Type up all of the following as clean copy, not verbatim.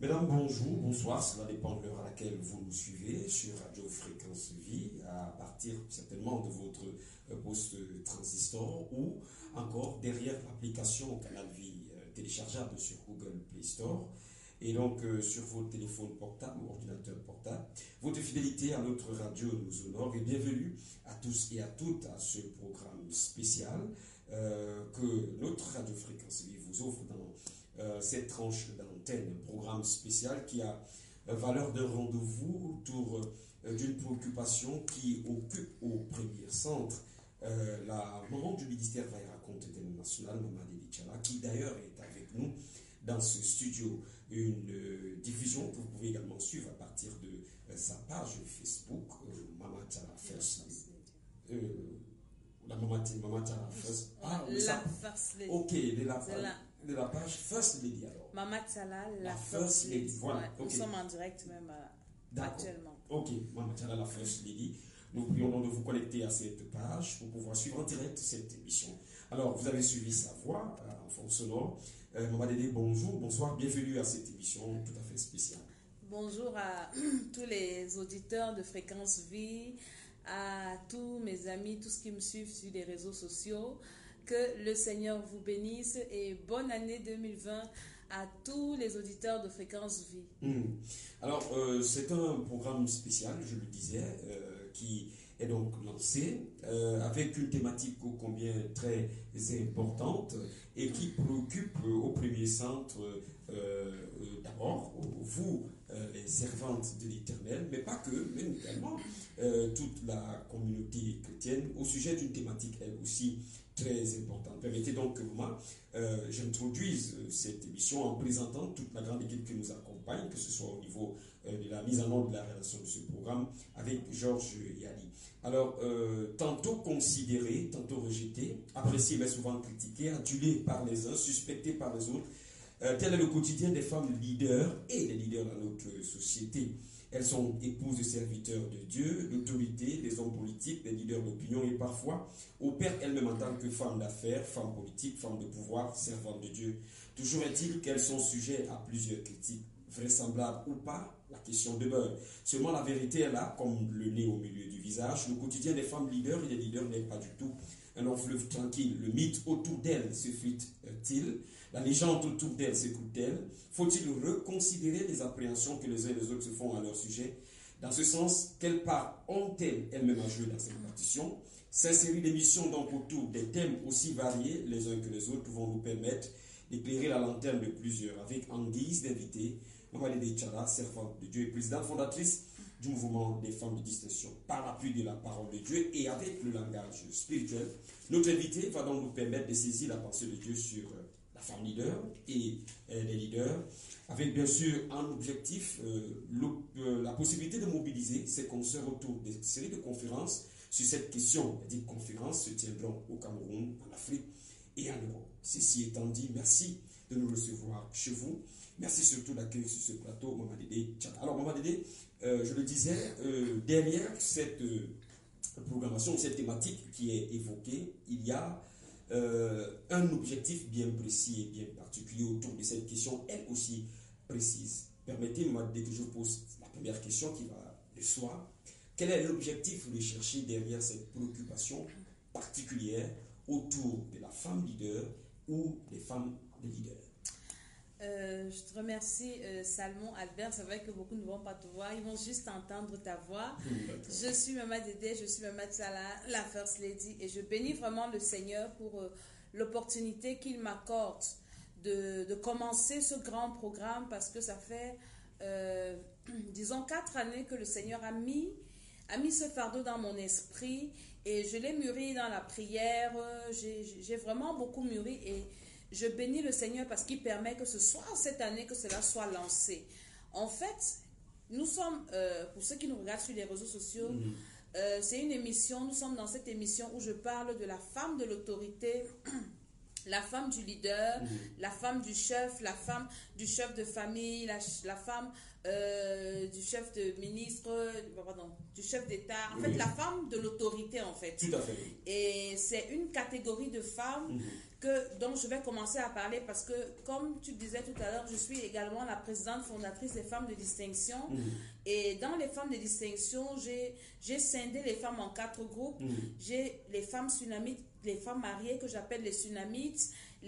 Mesdames, bonjour, bonsoir, cela dépend de l'heure à laquelle vous nous suivez sur Radio Fréquence Vie, à partir certainement de votre poste transistor ou encore derrière l'application Canal Vie téléchargeable sur Google Play Store et donc sur vos téléphones portables ou ordinateurs portables. Votre fidélité à notre radio nous honore et bienvenue à tous et à toutes à ce programme spécial que notre Radio Fréquence Vie vous offre dans cette tranche d'antenne, programme spécial qui a valeur d'un rendez-vous autour d'une préoccupation qui occupe au premier centre la maman du ministère Vaïra Conte International, Maman Dédé Tchala, qui d'ailleurs est avec nous dans ce studio. Une diffusion que vous pouvez également suivre à partir de sa page Facebook, Maman Tchala First. La Maman Tchala First. Ah, oui, ça. First Lady. Ok, de la page First Lady alors. Maman Tchala, la First Lady. Voilà. Ouais, Okay. Nous sommes en direct même actuellement. Ok, Maman Tchala, la First Lady. Nous prions donc de vous connecter à cette page pour pouvoir suivre en direct cette émission. Alors, vous avez suivi sa voix en fond sonore. Maman Dédé, bonjour, bonsoir, bienvenue à cette émission tout à fait spéciale. Bonjour à tous les auditeurs de Fréquence Vie, à tous mes amis, tous qui me suivent sur les réseaux sociaux. Que le Seigneur vous bénisse et bonne année 2020 à tous les auditeurs de Fréquence Vie. Alors, c'est un programme spécial, je le disais, qui est donc lancé avec une thématique ô combien très importante et qui préoccupe au premier centre d'abord vous, les servantes de l'Éternel, mais pas que, mais également toute la communauté chrétienne au sujet d'une thématique elle aussi très importante. Permettez donc que moi, j'introduise cette émission en présentant toute la grande équipe qui nous accompagne, que ce soit au niveau de la mise en œuvre de la réalisation de ce programme avec Georges Yali. Alors, tantôt considéré, tantôt rejeté, apprécié mais souvent critiqué, adulé par les uns, suspecté par les autres, tel est le quotidien des femmes leaders et des leaders dans notre société. Elles sont épouses de serviteurs de Dieu, d'autorité, des hommes politiques, des leaders d'opinion et parfois opèrent elles-mêmes en tant que femmes d'affaires, femmes politiques, femmes de pouvoir, servantes de Dieu. Toujours est-il qu'elles sont sujettes à plusieurs critiques, vraisemblables ou pas, la question demeure. Seulement la vérité est là, comme le nez au milieu du visage. Le quotidien des femmes leaders et des leaders n'est pas du tout un long fleuve tranquille. Le mythe autour d'elles se fuite-t-il? La légende autour d'elles s'écoute-t-elle? Faut-il reconsidérer les appréhensions que les uns et les autres se font à leur sujet? Dans ce sens, quelle part ont-elles elles-mêmes à jouer dans cette partition? Ces séries d'émissions donc autour des thèmes aussi variés les uns que les autres vont nous permettre d'éclairer la lanterne de plusieurs avec en guise d'invité Maman Dédé Tchala, servante de Dieu et présidente fondatrice du mouvement des femmes de distinction par l'appui de la parole de Dieu et avec le langage spirituel. Notre invité va donc nous permettre de saisir la pensée de Dieu sur la femme leader et les leaders, avec bien sûr un objectif, la possibilité de mobiliser ses consoeurs autour d'une série de conférences sur cette question. Les dites conférences se tiendront au Cameroun, en Afrique et en Europe. Ceci étant dit, merci de nous recevoir chez vous. Merci surtout d'accueillir sur ce plateau Maman Dédé Tchala. Alors Maman Dédé, je le disais, derrière cette programmation, cette thématique qui est évoquée, il y a un objectif bien précis et bien particulier autour de cette question, elle aussi précise. Permettez-moi, dès que je pose la première question qui va de soi, quel est l'objectif recherché derrière cette préoccupation particulière autour de la femme leader ou des femmes de leaders? Je te remercie Salmon, Albert. C'est vrai que beaucoup ne vont pas te voir, ils vont juste entendre ta voix. Je suis Maman Dédé, je suis Maman Tchala, la First Lady, et je bénis vraiment le Seigneur pour l'opportunité qu'il m'accorde de commencer ce grand programme, parce que ça fait disons 4 années que le Seigneur a mis ce fardeau dans mon esprit et je l'ai mûri dans la prière. J'ai vraiment beaucoup mûri et je bénis le Seigneur parce qu'il permet que ce soit cette année que cela soit lancé. En fait, nous sommes, pour ceux qui nous regardent sur les réseaux sociaux, c'est une émission, nous sommes dans cette émission où je parle de la femme de l'autorité, la femme du leader, la femme du chef, la femme du chef de famille, la femme du chef de ministre, pardon, du chef d'État. En fait, la femme de l'autorité, en fait. Tout à fait. Et c'est une catégorie de femmes dont je vais commencer à parler parce que, comme tu disais tout à l'heure, je suis également la présidente fondatrice des femmes de distinction. Et dans les femmes de distinction, j'ai scindé les femmes en 4 groupes. J'ai les femmes sunamites, les femmes mariées que j'appelle les sunamites,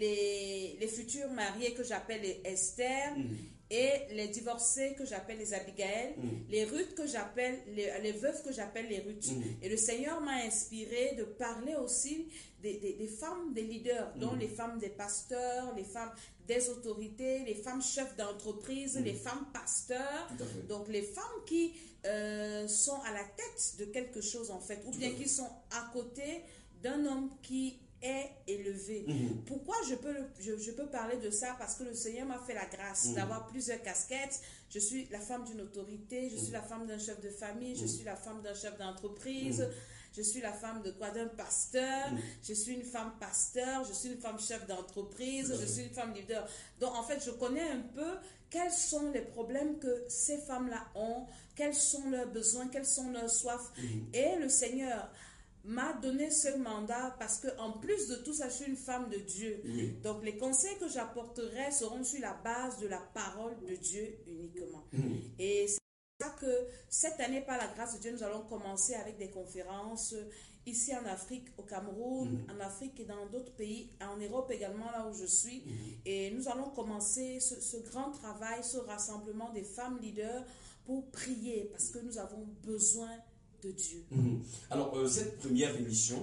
les futures mariées que j'appelle les Esther, et les divorcées que j'appelle les Abigail, les Ruth que j'appelle, les veuves que j'appelle les Ruth. Et le Seigneur m'a inspiré de parler aussi des femmes, des leaders, dont les femmes des pasteurs, les femmes des autorités, les femmes chefs d'entreprise, les femmes pasteurs, donc les femmes qui sont à la tête de quelque chose en fait, ou bien qui sont à côté d'un homme qui est élevé. Pourquoi je peux parler de ça? Parce que le Seigneur m'a fait la grâce d'avoir plusieurs casquettes. Je suis la femme d'une autorité, je suis la femme d'un chef de famille, je suis la femme d'un chef d'entreprise, je suis la femme de quoi? D'un pasteur, je suis une femme pasteur, je suis une femme chef d'entreprise, je suis une femme leader. Donc en fait, je connais un peu quels sont les problèmes que ces femmes-là ont, quels sont leurs besoins, quelles sont leurs soifs. Et le Seigneur m'a donné ce mandat parce que en plus de tout ça, je suis une femme de Dieu. Donc les conseils que j'apporterai seront sur la base de la parole de Dieu uniquement. Et c'est ça que cette année, par la grâce de Dieu, nous allons commencer avec des conférences ici en Afrique, au Cameroun, en Afrique et dans d'autres pays, en Europe également, là où je suis. Et nous allons commencer ce grand travail, ce rassemblement des femmes leaders pour prier parce que nous avons besoin de Dieu. Alors, cette première émission,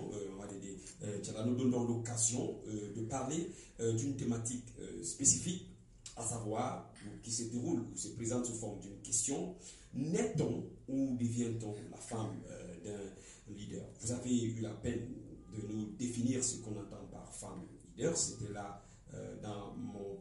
nous donne l'occasion de parler d'une thématique spécifique, à savoir, qui se déroule ou se présente sous forme d'une question: naît-on ou devient-on la femme d'un leader? Vous avez eu la peine de nous définir ce qu'on entend par femme leader. C'était là dans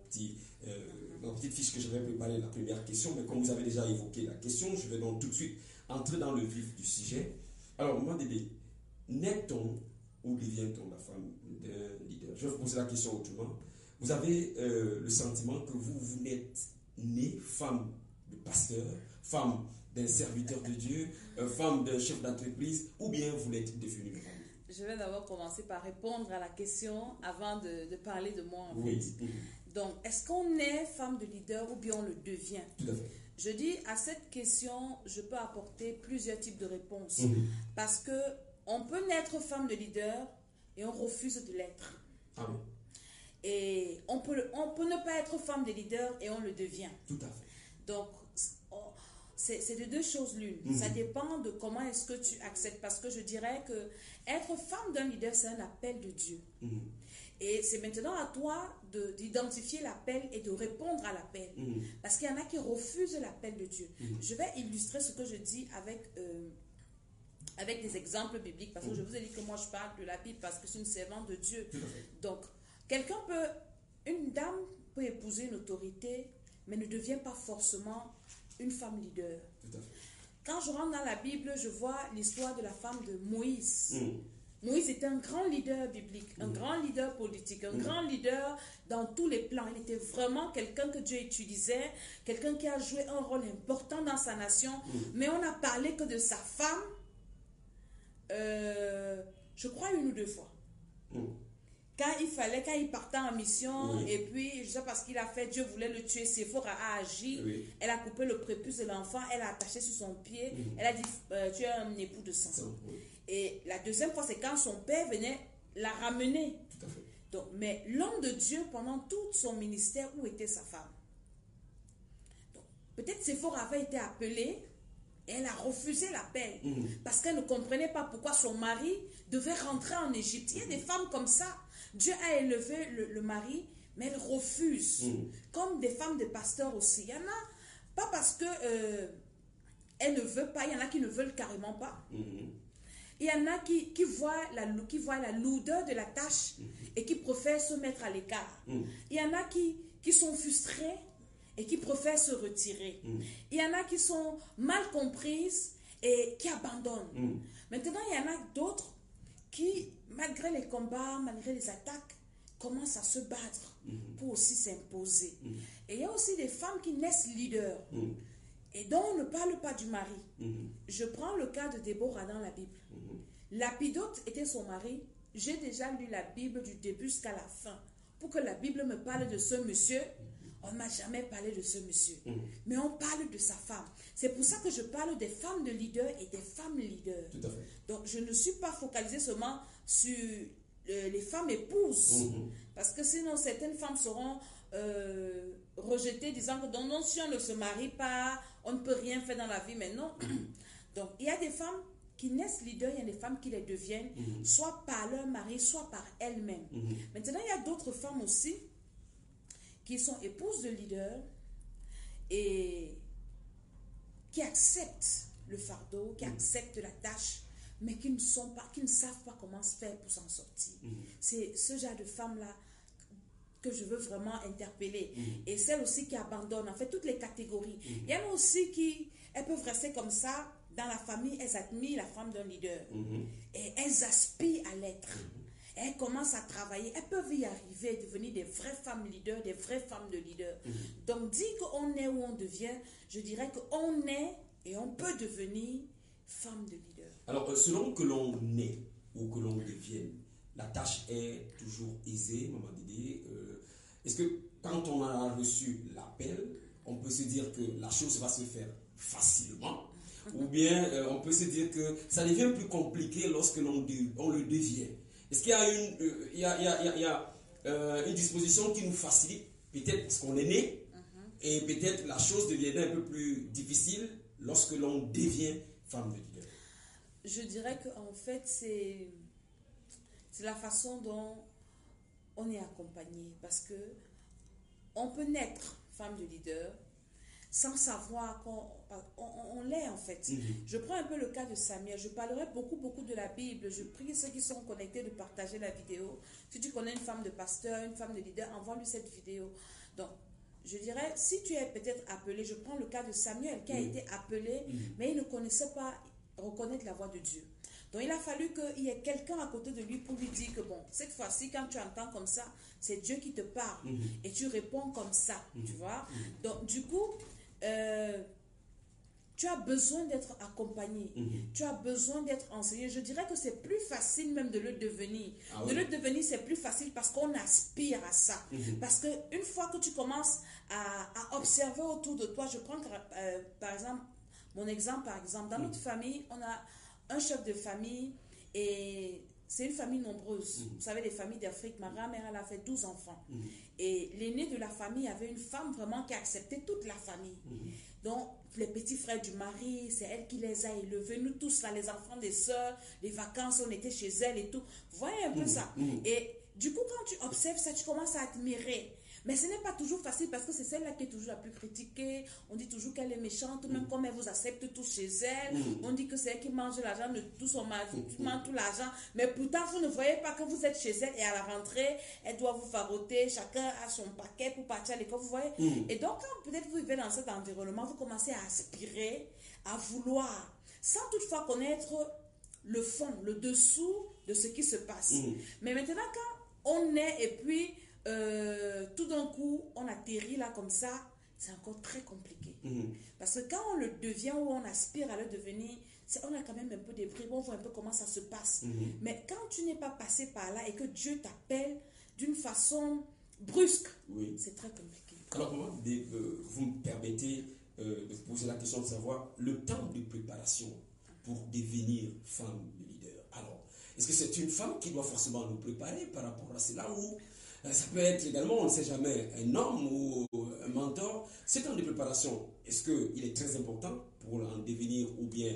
ma petite fiche que j'avais préparé, la première question, mais comme vous avez déjà évoqué la question, je vais donc tout de suite entrer dans le vif du sujet. Alors, moi, Dédé, naît-on ou devient-on la femme d'un leader? Je vais vous poser la question autrement. Vous avez le sentiment que vous n'êtes née femme de pasteur, femme d'un serviteur de Dieu, femme d'un chef d'entreprise, ou bien vous l'êtes devenue femme? Je vais d'abord commencer par répondre à la question avant de parler de moi en fait. Donc, est-ce qu'on est femme de leader ou bien on le devient? Tout à fait. Je dis à cette question, je peux apporter plusieurs types de réponses. Parce que on peut naître femme de leader et on refuse de l'être. Et on peut ne pas être femme de leader et on le devient. Tout à fait. Donc, c'est de deux choses l'une. Ça dépend de comment est-ce que tu acceptes. Parce que je dirais que être femme d'un leader, c'est un appel de Dieu. Et c'est maintenant à toi d'identifier l'appel et de répondre à l'appel. Parce qu'il y en a qui refusent l'appel de Dieu. Je vais illustrer ce que je dis avec des exemples bibliques. Parce que je vous ai dit que moi je parle de la Bible parce que je suis une servante de Dieu. Donc, une dame peut épouser une autorité, mais ne devient pas forcément une femme leader. Tout à fait. Quand je rentre dans la Bible, je vois l'histoire de la femme de Moïse. Moïse était un grand leader biblique, un grand leader politique, un grand leader dans tous les plans. Il était vraiment quelqu'un que Dieu utilisait, quelqu'un qui a joué un rôle important dans sa nation. Mais on n'a parlé que de sa femme, je crois 1 ou 2 fois. Quand il partait en mission, et puis, je sais pas ce qu'il a fait, Dieu voulait le tuer, Séphora a agi, elle a coupé le prépuce de l'enfant, elle a attaché sur son pied, elle a dit, tu es un époux de sang. Et la deuxième fois, c'est quand son père venait la ramener. Tout à fait. Donc, mais l'homme de Dieu, pendant tout son ministère, où était sa femme? Donc, peut-être Séphora avait été appelée, et elle a refusé l'appel, parce qu'elle ne comprenait pas pourquoi son mari devait rentrer en Égypte. Il y a des femmes comme ça. Dieu a élevé le mari, mais elle refuse. Comme des femmes de pasteurs aussi. Il y en a, pas parce que elle ne veut pas, il y en a qui ne veulent carrément pas. Il y en a qui voient la lourdeur de la tâche et qui préfèrent se mettre à l'écart. Il y en a qui sont frustrés et qui préfèrent se retirer. Il y en a qui sont mal comprises et qui abandonnent. Maintenant, il y en a d'autres qui, malgré les combats, malgré les attaques, commencent à se battre pour aussi s'imposer. Et il y a aussi des femmes qui naissent leaders et dont on ne parle pas du mari. Je prends le cas de Déborah dans la Bible. Lapidote était son mari, j'ai déjà lu la Bible du début jusqu'à la fin. Pour que la Bible me parle de ce monsieur, on ne m'a jamais parlé de ce monsieur. Mais on parle de sa femme. C'est pour ça que je parle des femmes de leaders et des femmes leaders. Tout à fait. Donc, je ne suis pas focalisée seulement sur les femmes épouses. Parce que sinon, certaines femmes seront rejetées, disant que non, si on ne se marie pas, on ne peut rien faire dans la vie. Mais non. Donc, il y a des femmes qui naissent leaders, il y a des femmes qui les deviennent, soit par leur mari, soit par elles-mêmes. Maintenant, il y a d'autres femmes aussi qui sont épouses de leaders et qui acceptent le fardeau, qui acceptent la tâche, mais qui ne savent pas comment se faire pour s'en sortir. C'est ce genre de femmes-là que je veux vraiment interpeller. Et celles aussi qui abandonnent, en fait, toutes les catégories. Il y en a aussi qui, elles peuvent rester comme ça, dans la famille, elles admirent la femme d'un leader. Et elles aspirent à l'être. Elles commencent à travailler, elles peuvent y arriver, devenir des vraies femmes leaders, des vraies femmes de leaders. Donc, dire qu'on est où on devient, je dirais qu'on est et on peut devenir femme de leader. Alors, selon que l'on est ou que l'on devienne, la tâche est toujours aisée, Maman Dédé. Est-ce que quand on a reçu l'appel, on peut se dire que la chose va se faire facilement, ou bien on peut se dire que ça devient plus compliqué lorsque on le devient? Est-ce qu'il y a une disposition qui nous facilite, peut-être parce qu'on est né, et peut-être la chose devient un peu plus difficile lorsque l'on devient femme de leader? Je dirais qu'en fait, c'est la façon dont on est accompagné. Parce que on peut naître femme de leader sans savoir qu'on l'est en fait. Je prends un peu le cas de Samuel. Je parlerai beaucoup de la Bible. Je prie ceux qui sont connectés de partager la vidéo. Si tu connais une femme de pasteur, une femme de leader, envoie-lui cette vidéo. Donc, je dirais, si tu es peut-être appelé, je prends le cas de Samuel qui a été appelé, mais il ne connaissait pas reconnaître la voix de Dieu. Donc, il a fallu qu'il y ait quelqu'un à côté de lui pour lui dire que, bon, cette fois-ci, quand tu entends comme ça, c'est Dieu qui te parle. Et tu réponds comme ça, tu vois. Donc, du coup, tu as besoin d'être accompagné. Tu as besoin d'être enseigné. Je dirais que c'est plus facile même de le devenir. De le devenir, c'est plus facile parce qu'on aspire à ça. Parce qu'une fois que tu commences à observer autour de toi, je prends par exemple, mon exemple, dans notre famille, on a un chef de famille et c'est une famille nombreuse. Vous savez, les familles d'Afrique, ma grand-mère, elle a fait 12 enfants. Et l'aîné de la famille avait une femme vraiment qui acceptait toute la famille. Donc, les petits frères du mari, c'est elle qui les a élevés. Nous tous, là, les enfants des sœurs, les vacances, on était chez elle et tout. Vous voyez un peu ça. Et du coup, quand tu observes ça, tu commences à admirer. Mais ce n'est pas toujours facile parce que c'est celle-là qui est toujours la plus critiquée. On dit toujours qu'elle est méchante, même comme elle vous accepte tous chez elle. On dit que c'est elle qui mange l'argent de tout son mari, qui mange tout l'argent. Mais pourtant, vous ne voyez pas que vous êtes chez elle et à la rentrée, elle doit vous faroter. Chacun a son paquet pour partir à l'école, vous voyez. Et donc, quand peut-être vous vivez dans cet environnement, vous commencez à aspirer, à vouloir, sans toutefois connaître le fond, le dessous de ce qui se passe. Mais maintenant, quand on est et puis tout d'un coup, on atterrit là comme ça, c'est encore très compliqué. Parce que quand on le devient ou on aspire à le devenir, on a quand même un peu des bribes, on voit un peu comment ça se passe. Mais quand tu n'es pas passé par là et que Dieu t'appelle d'une façon brusque, c'est très compliqué. Alors, moi, vous me permettez de poser la question de savoir le temps de préparation pour devenir femme de leader. Alors, est-ce que c'est une femme qui doit forcément nous préparer par rapport à cela ou ça peut être également, on ne sait jamais, un homme ou un mentor? Ce temps de préparation, est-ce qu'il est très important pour en devenir ou bien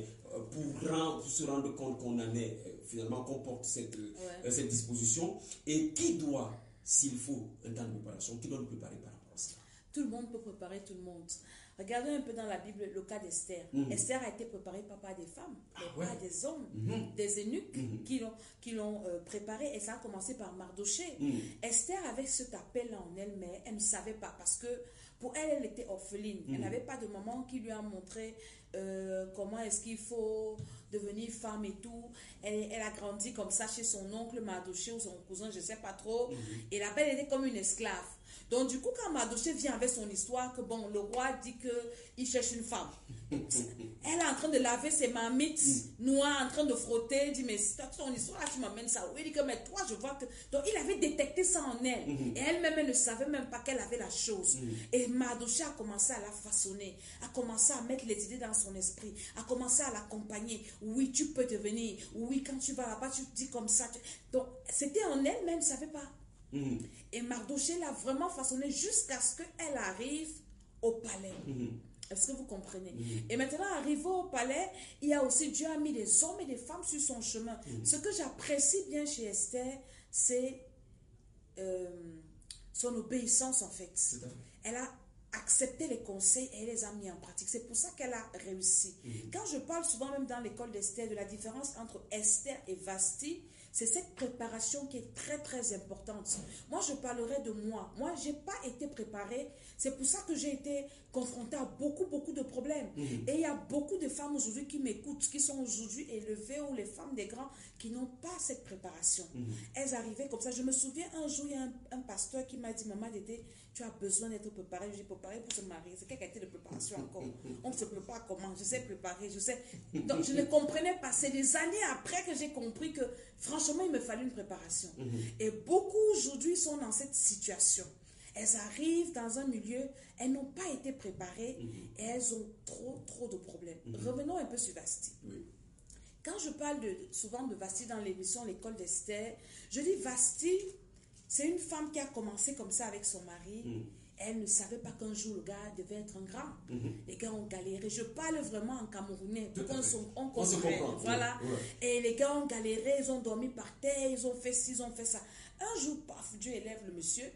pour se rendre compte qu'on en est, finalement, qu'on porte cette disposition? Et qui doit, s'il faut un temps de préparation, qui doit nous préparer par rapport à cela? Tout le monde peut préparer tout le monde. Regardez un peu dans la Bible le cas d'Esther. Esther a été préparée par des femmes, par des hommes, des eunuques qui l'ont préparée. Et ça a commencé par Mardochée. Esther avait cet appel en elle, mais elle ne savait pas parce que pour elle, elle était orpheline. Elle n'avait pas de maman qui lui a montré comment est-ce qu'il faut devenir femme et tout. Elle a grandi comme ça chez son oncle Mardochée ou son cousin, je ne sais pas trop. Et là-bas, elle était comme une esclave. Donc du coup, quand Mardochée vient avec son histoire, que bon, le roi dit qu'il cherche une femme. Elle est en train de laver ses marmites noires, en train de frotter, dit mais c'est ton histoire, là, tu m'amènes ça. Oui, il dit que mais toi, je vois que... Donc il avait détecté ça en elle. Et elle-même, elle ne savait même pas qu'elle avait la chose. Et Mardochée a commencé à la façonner, a commencé à mettre les idées dans son esprit, a commencé à l'accompagner. Oui, tu peux devenir. Oui, quand tu vas là-bas, tu te dis comme ça. Donc c'était en elle, mais elle ne savait pas. Et Mardochée l'a vraiment façonné jusqu'à ce qu'elle arrive au palais. Est-ce que vous comprenez? Et maintenant, arrivé au palais, il y a aussi, Dieu a mis des hommes et des femmes sur son chemin. Ce que j'apprécie bien chez Esther, c'est son obéissance en fait. Elle a accepté les conseils et elle les a mis en pratique. C'est pour ça qu'elle a réussi. Quand je parle souvent même dans l'école d'Esther de la différence entre Esther et Vasti, c'est cette préparation qui est très très importante. Moi, je parlerai de moi. Moi, je n'ai pas été préparée. C'est pour ça que j'ai été confrontée à beaucoup de problèmes. Et il y a beaucoup de femmes aujourd'hui qui m'écoutent, qui sont aujourd'hui élevées, ou les femmes des grands, qui n'ont pas cette préparation. Elles arrivaient comme ça. Je me souviens un jour, il y a un pasteur qui m'a dit, maman Dédé, tu as besoin d'être préparée. J'ai préparé pour se marier. C'est quelle qualité de préparation encore? On ne se prépare comment? Je sais préparer, je sais. Donc, je ne comprenais pas. C'est des années après que j'ai compris que, franchement, il me fallait une préparation. Et beaucoup aujourd'hui sont dans cette situation. Elles arrivent dans un milieu, elles n'ont pas été préparées et elles ont trop de problèmes. Revenons un peu sur Vasti. Quand je parle souvent de Vasti dans l'émission L'école d'Esther, je dis Vasti, c'est une femme qui a commencé comme ça avec son mari. Elle ne savait pas qu'un jour le gars devait être un grand. Les gars ont galéré. Je parle vraiment en camerounais. On se comprend. Voilà. Et les gars ont galéré, ils ont dormi par terre, ils ont fait ci, ils ont fait ça. Un jour, paf, Dieu élève le monsieur.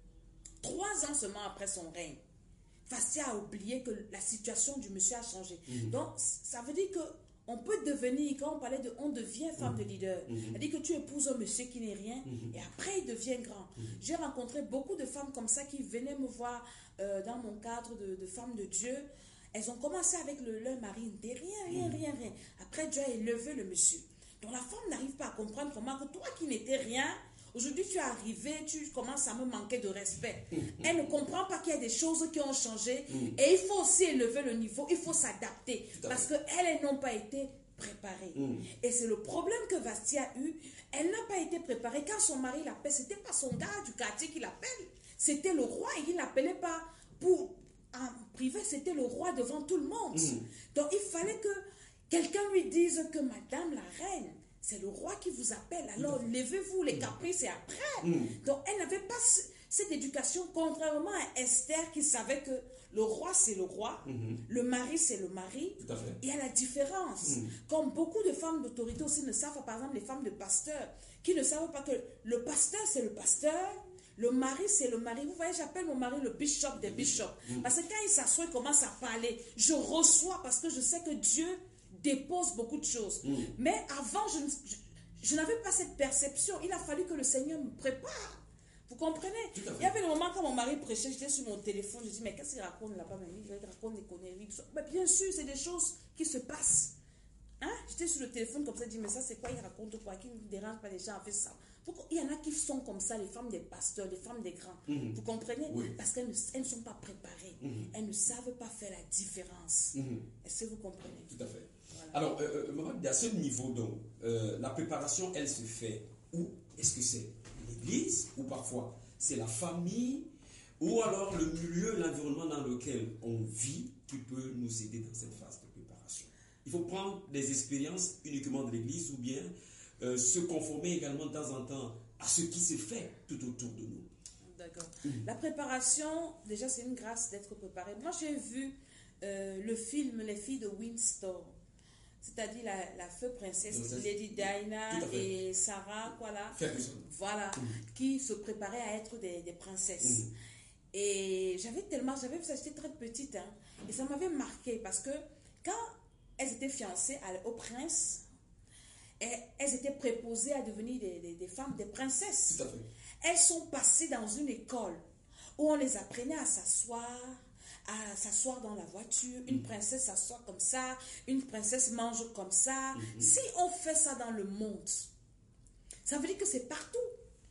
3 ans seulement après son règne, Vasti a oublié que la situation du monsieur a changé. Donc, ça veut dire que on peut devenir, quand on parlait de on devient femme de leader, c'est-à-dire que tu épouses un monsieur qui n'est rien et après il devient grand. J'ai rencontré beaucoup de femmes comme ça qui venaient me voir dans mon cadre de femmes de Dieu. Elles ont commencé avec leur mari, de rien. Après Dieu a élevé le monsieur. Donc la femme n'arrive pas à comprendre comment que toi qui n'étais rien, aujourd'hui tu es arrivé, tu commences à me manquer de respect. Elle ne comprend pas qu'il y a des choses qui ont changé et il faut aussi élever le niveau, il faut s'adapter parce qu'elles n'ont pas été préparées. Et c'est le problème que Vasti a eu. Elle n'a pas été préparée. Quand son mari l'appelle, ce n'était pas son gars du quartier qui l'appelle, c'était le roi et il ne l'appelait pas en privé, c'était le roi devant tout le monde. Donc il fallait que quelqu'un lui dise que madame la reine, c'est le roi qui vous appelle. Alors, levez-vous, les caprices, c'est après. Donc, elle n'avait pas cette éducation, contrairement à Esther qui savait que le roi, c'est le roi, le mari, c'est le mari. Tout à fait. Il y a la différence. Comme beaucoup de femmes d'autorité aussi ne savent pas, par exemple, les femmes de pasteurs, qui ne savent pas que le pasteur, c'est le pasteur, le mari, c'est le mari. Vous voyez, j'appelle mon mari le bishop des bishops. Parce que quand il s'assoit, il commence à parler. Je reçois parce que je sais que Dieu dépose beaucoup de choses. Mais avant, je n'avais pas cette perception. Il a fallu que le Seigneur me prépare. Vous comprenez? Il y avait le moment quand mon mari prêchait, j'étais sur mon téléphone, je dis mais qu'est-ce qu'il raconte là-bas? Il raconte des conneries. Mais bien sûr, c'est des choses qui se passent. Hein? J'étais sur le téléphone comme ça, je dis mais ça c'est quoi? Il raconte quoi? Qui ne dérange pas les gens à faire ça? Il y en a qui sont comme ça, les femmes des pasteurs, les femmes des grands. Vous comprenez? Parce qu'elles ne sont pas préparées. Elles ne savent pas faire la différence. Est-ce que vous comprenez? Tout à fait. Alors, à ce niveau, donc, la préparation, elle se fait où? Est-ce que c'est l'église ou parfois c'est la famille ou alors le milieu, l'environnement dans lequel on vit qui peut nous aider dans cette phase de préparation? Il faut prendre des expériences uniquement de l'église ou bien se conformer également de temps en temps à ce qui se fait tout autour de nous. D'accord. La préparation, déjà, c'est une grâce d'être préparé. Moi, j'ai vu le film Les filles de Windsor. C'est-à-dire la feu princesse Lady Diana et Sarah, voilà, qui se préparaient à être des princesses. Et j'avais vu ça, j'étais très petite, hein, et ça m'avait marqué parce que quand elles étaient fiancées au prince, elles étaient préposées à devenir des femmes, des princesses. Tout à fait. Elles sont passées dans une école où on les apprenait à s'asseoir dans la voiture. Une princesse s'assoit comme ça, une princesse mange comme ça. Si on fait ça dans le monde, ça veut dire que c'est partout.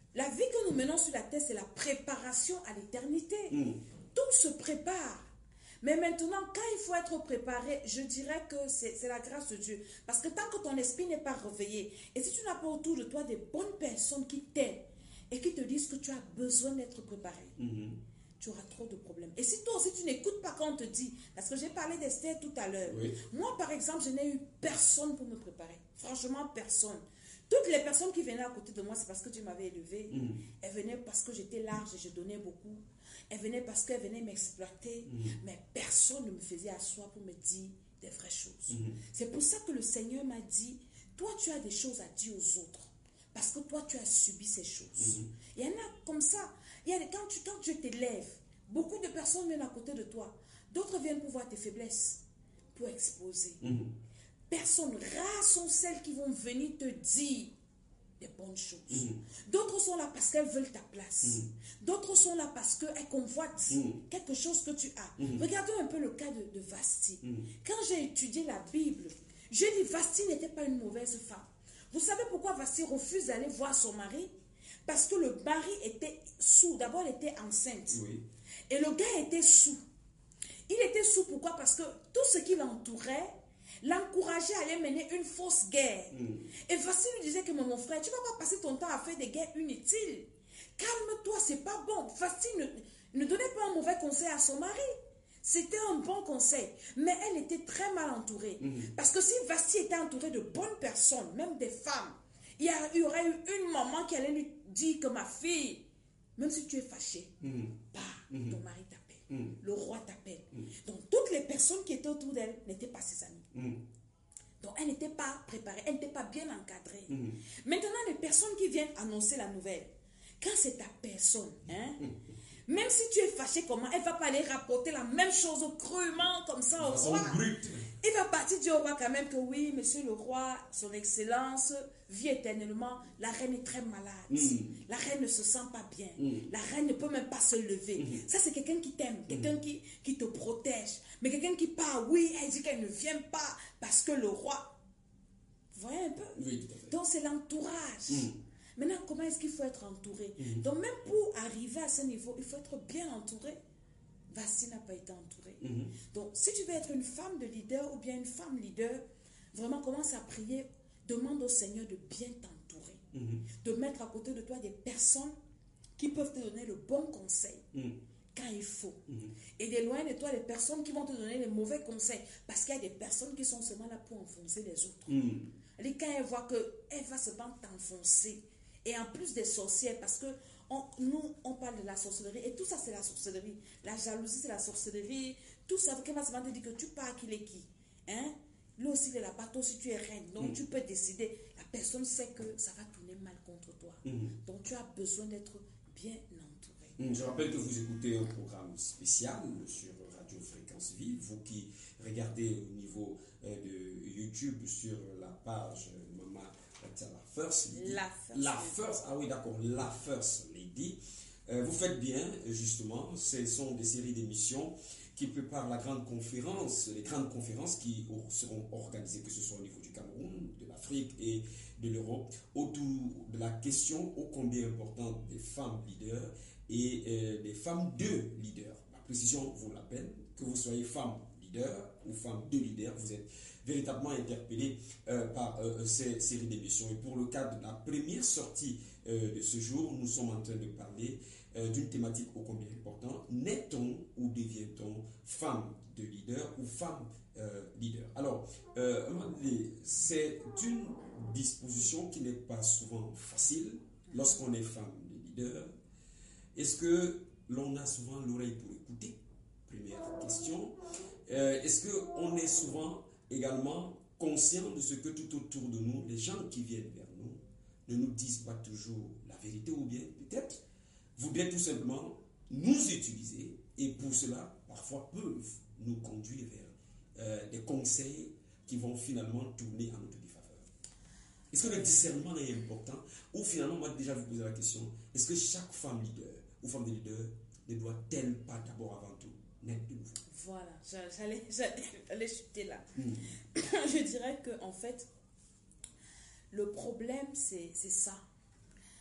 La vie que nous menons sur la terre, c'est la préparation à l'éternité. Tout se prépare. Mais maintenant, quand il faut être préparé, je dirais que c'est la grâce de Dieu. Parce que tant que ton esprit n'est pas réveillé, et si tu n'as pas autour de toi des bonnes personnes qui t'aident et qui te disent que tu as besoin d'être préparé, tu auras trop de problèmes. Et si toi aussi tu n'écoutes pas quand on te dit, parce que j'ai parlé d'Esther tout à l'heure, moi par exemple, je n'ai eu personne pour me préparer. Franchement, personne. Toutes les personnes qui venaient à côté de moi, c'est parce que Dieu m'avait élevé. Elles venaient parce que j'étais large et je donnais beaucoup. Elles venaient parce qu'elles venaient m'exploiter. Mais personne ne me faisait asseoir pour me dire des vraies choses. C'est pour ça que le Seigneur m'a dit, toi tu as des choses à dire aux autres. Parce que toi tu as subi ces choses. Il y en a comme ça. Quand Dieu t'élève, beaucoup de personnes viennent à côté de toi. D'autres viennent pour voir tes faiblesses, pour exposer. Personnes rares sont celles qui vont venir te dire des bonnes choses. D'autres sont là parce qu'elles veulent ta place. D'autres sont là parce qu'elles convoitent quelque chose que tu as. Regardons un peu le cas de Vasti. Quand j'ai étudié la Bible, j'ai dit Vasti n'était pas une mauvaise femme. Vous savez pourquoi Vasti refuse d'aller voir son mari? Parce que le mari était sourd. D'abord, elle était enceinte. Et le gars était sourd. Il était sourd pourquoi? Parce que tout ce qui l'entourait l'encourageait à aller mener une fausse guerre. Et Vasti lui disait que mon frère, tu ne vas pas passer ton temps à faire des guerres inutiles. Calme-toi, c'est pas bon. Vasti ne donnait pas un mauvais conseil à son mari. C'était un bon conseil. Mais elle était très mal entourée. Parce que si Vasti était entourée de bonnes personnes, même des femmes, il y aurait eu une maman qui allait lui dire que ma fille, même si tu es fâchée, ton mari t'appelle, le roi t'appelle. Donc toutes les personnes qui étaient autour d'elle n'étaient pas ses amies. Donc elle n'était pas préparée, elle n'était pas bien encadrée. Maintenant, les personnes qui viennent annoncer la nouvelle, quand c'est ta personne, même si tu es fâché comment, elle ne va pas aller rapporter la même chose crûment comme ça au roi. Il va partir dire au roi quand même que oui, monsieur le roi, son excellence, vit éternellement, la reine est très malade. La reine ne se sent pas bien. La reine ne peut même pas se lever. Ça, c'est quelqu'un qui t'aime, quelqu'un qui te protège. Mais quelqu'un qui part, oui, elle dit qu'elle ne vient pas parce que le roi... Vous voyez un peu? Oui, tout à fait. Donc, c'est l'entourage. Maintenant, comment est-ce qu'il faut être entouré? Donc, même pour arriver à ce niveau, il faut être bien entouré. Vasti n'a pas été entourée. Donc, si tu veux être une femme de leader ou bien une femme leader, vraiment commence à prier. Demande au Seigneur de bien t'entourer. De mettre à côté de toi des personnes qui peuvent te donner le bon conseil quand il faut. Et d'éloigner de toi les personnes qui vont te donner les mauvais conseils. Parce qu'il y a des personnes qui sont seulement là pour enfoncer les autres. Et quand elle voit qu'elle va seulement t'enfoncer, et en plus des sorcières, parce que nous, on parle de la sorcellerie, et tout ça, c'est la sorcellerie. La jalousie, c'est la sorcellerie. Tout ça, qu'elle va seulement te dire que tu pars qu'il est qui. Lui aussi, il est là-bas, toi aussi, tu es reine. Donc, tu peux décider. La personne sait que ça va tourner mal contre toi. Donc, tu as besoin d'être bien entouré. Je rappelle que vous écoutez un programme spécial sur Radio Fréquence Vive. Vous qui regardez au niveau de YouTube sur la page Maman la First Lady. Ah oui, d'accord, la First Lady. Vous faites bien, justement. Ce sont des séries d'émissions qui préparent la grande conférence, les grandes conférences qui seront organisées, que ce soit au niveau du Cameroun, de l'Afrique et de l'Europe, autour de la question ô combien importante des femmes leaders et des femmes de leaders. La précision vaut la peine, que vous soyez femme leader ou femme de leader, vous êtes véritablement interpellé par ces séries d'émissions. Et pour le cadre de la première sortie de ce jour, nous sommes en train de parler d'une thématique ô combien importante. Naît-on ou devient-on femme de leader ou femme leader? Alors, c'est une disposition qui n'est pas souvent facile lorsqu'on est femme de leader. Est-ce que l'on a souvent l'oreille pour écouter? Première question. Est-ce qu'on est souvent également conscient de ce que tout autour de nous, les gens qui viennent vers nous, ne nous disent pas toujours la vérité, ou bien peut-être voudraient tout simplement nous utiliser, et pour cela, parfois peuvent nous conduire vers des conseils qui vont finalement tourner en notre défaveur. Est-ce que le discernement est important? Ou finalement, moi déjà vous poser la question, est-ce que chaque femme leader ou femme de leader ne doit-elle pas d'abord avant tout naître de nouveau? Voilà, j'allais chuter là. Je dirais que en fait, le problème c'est ça.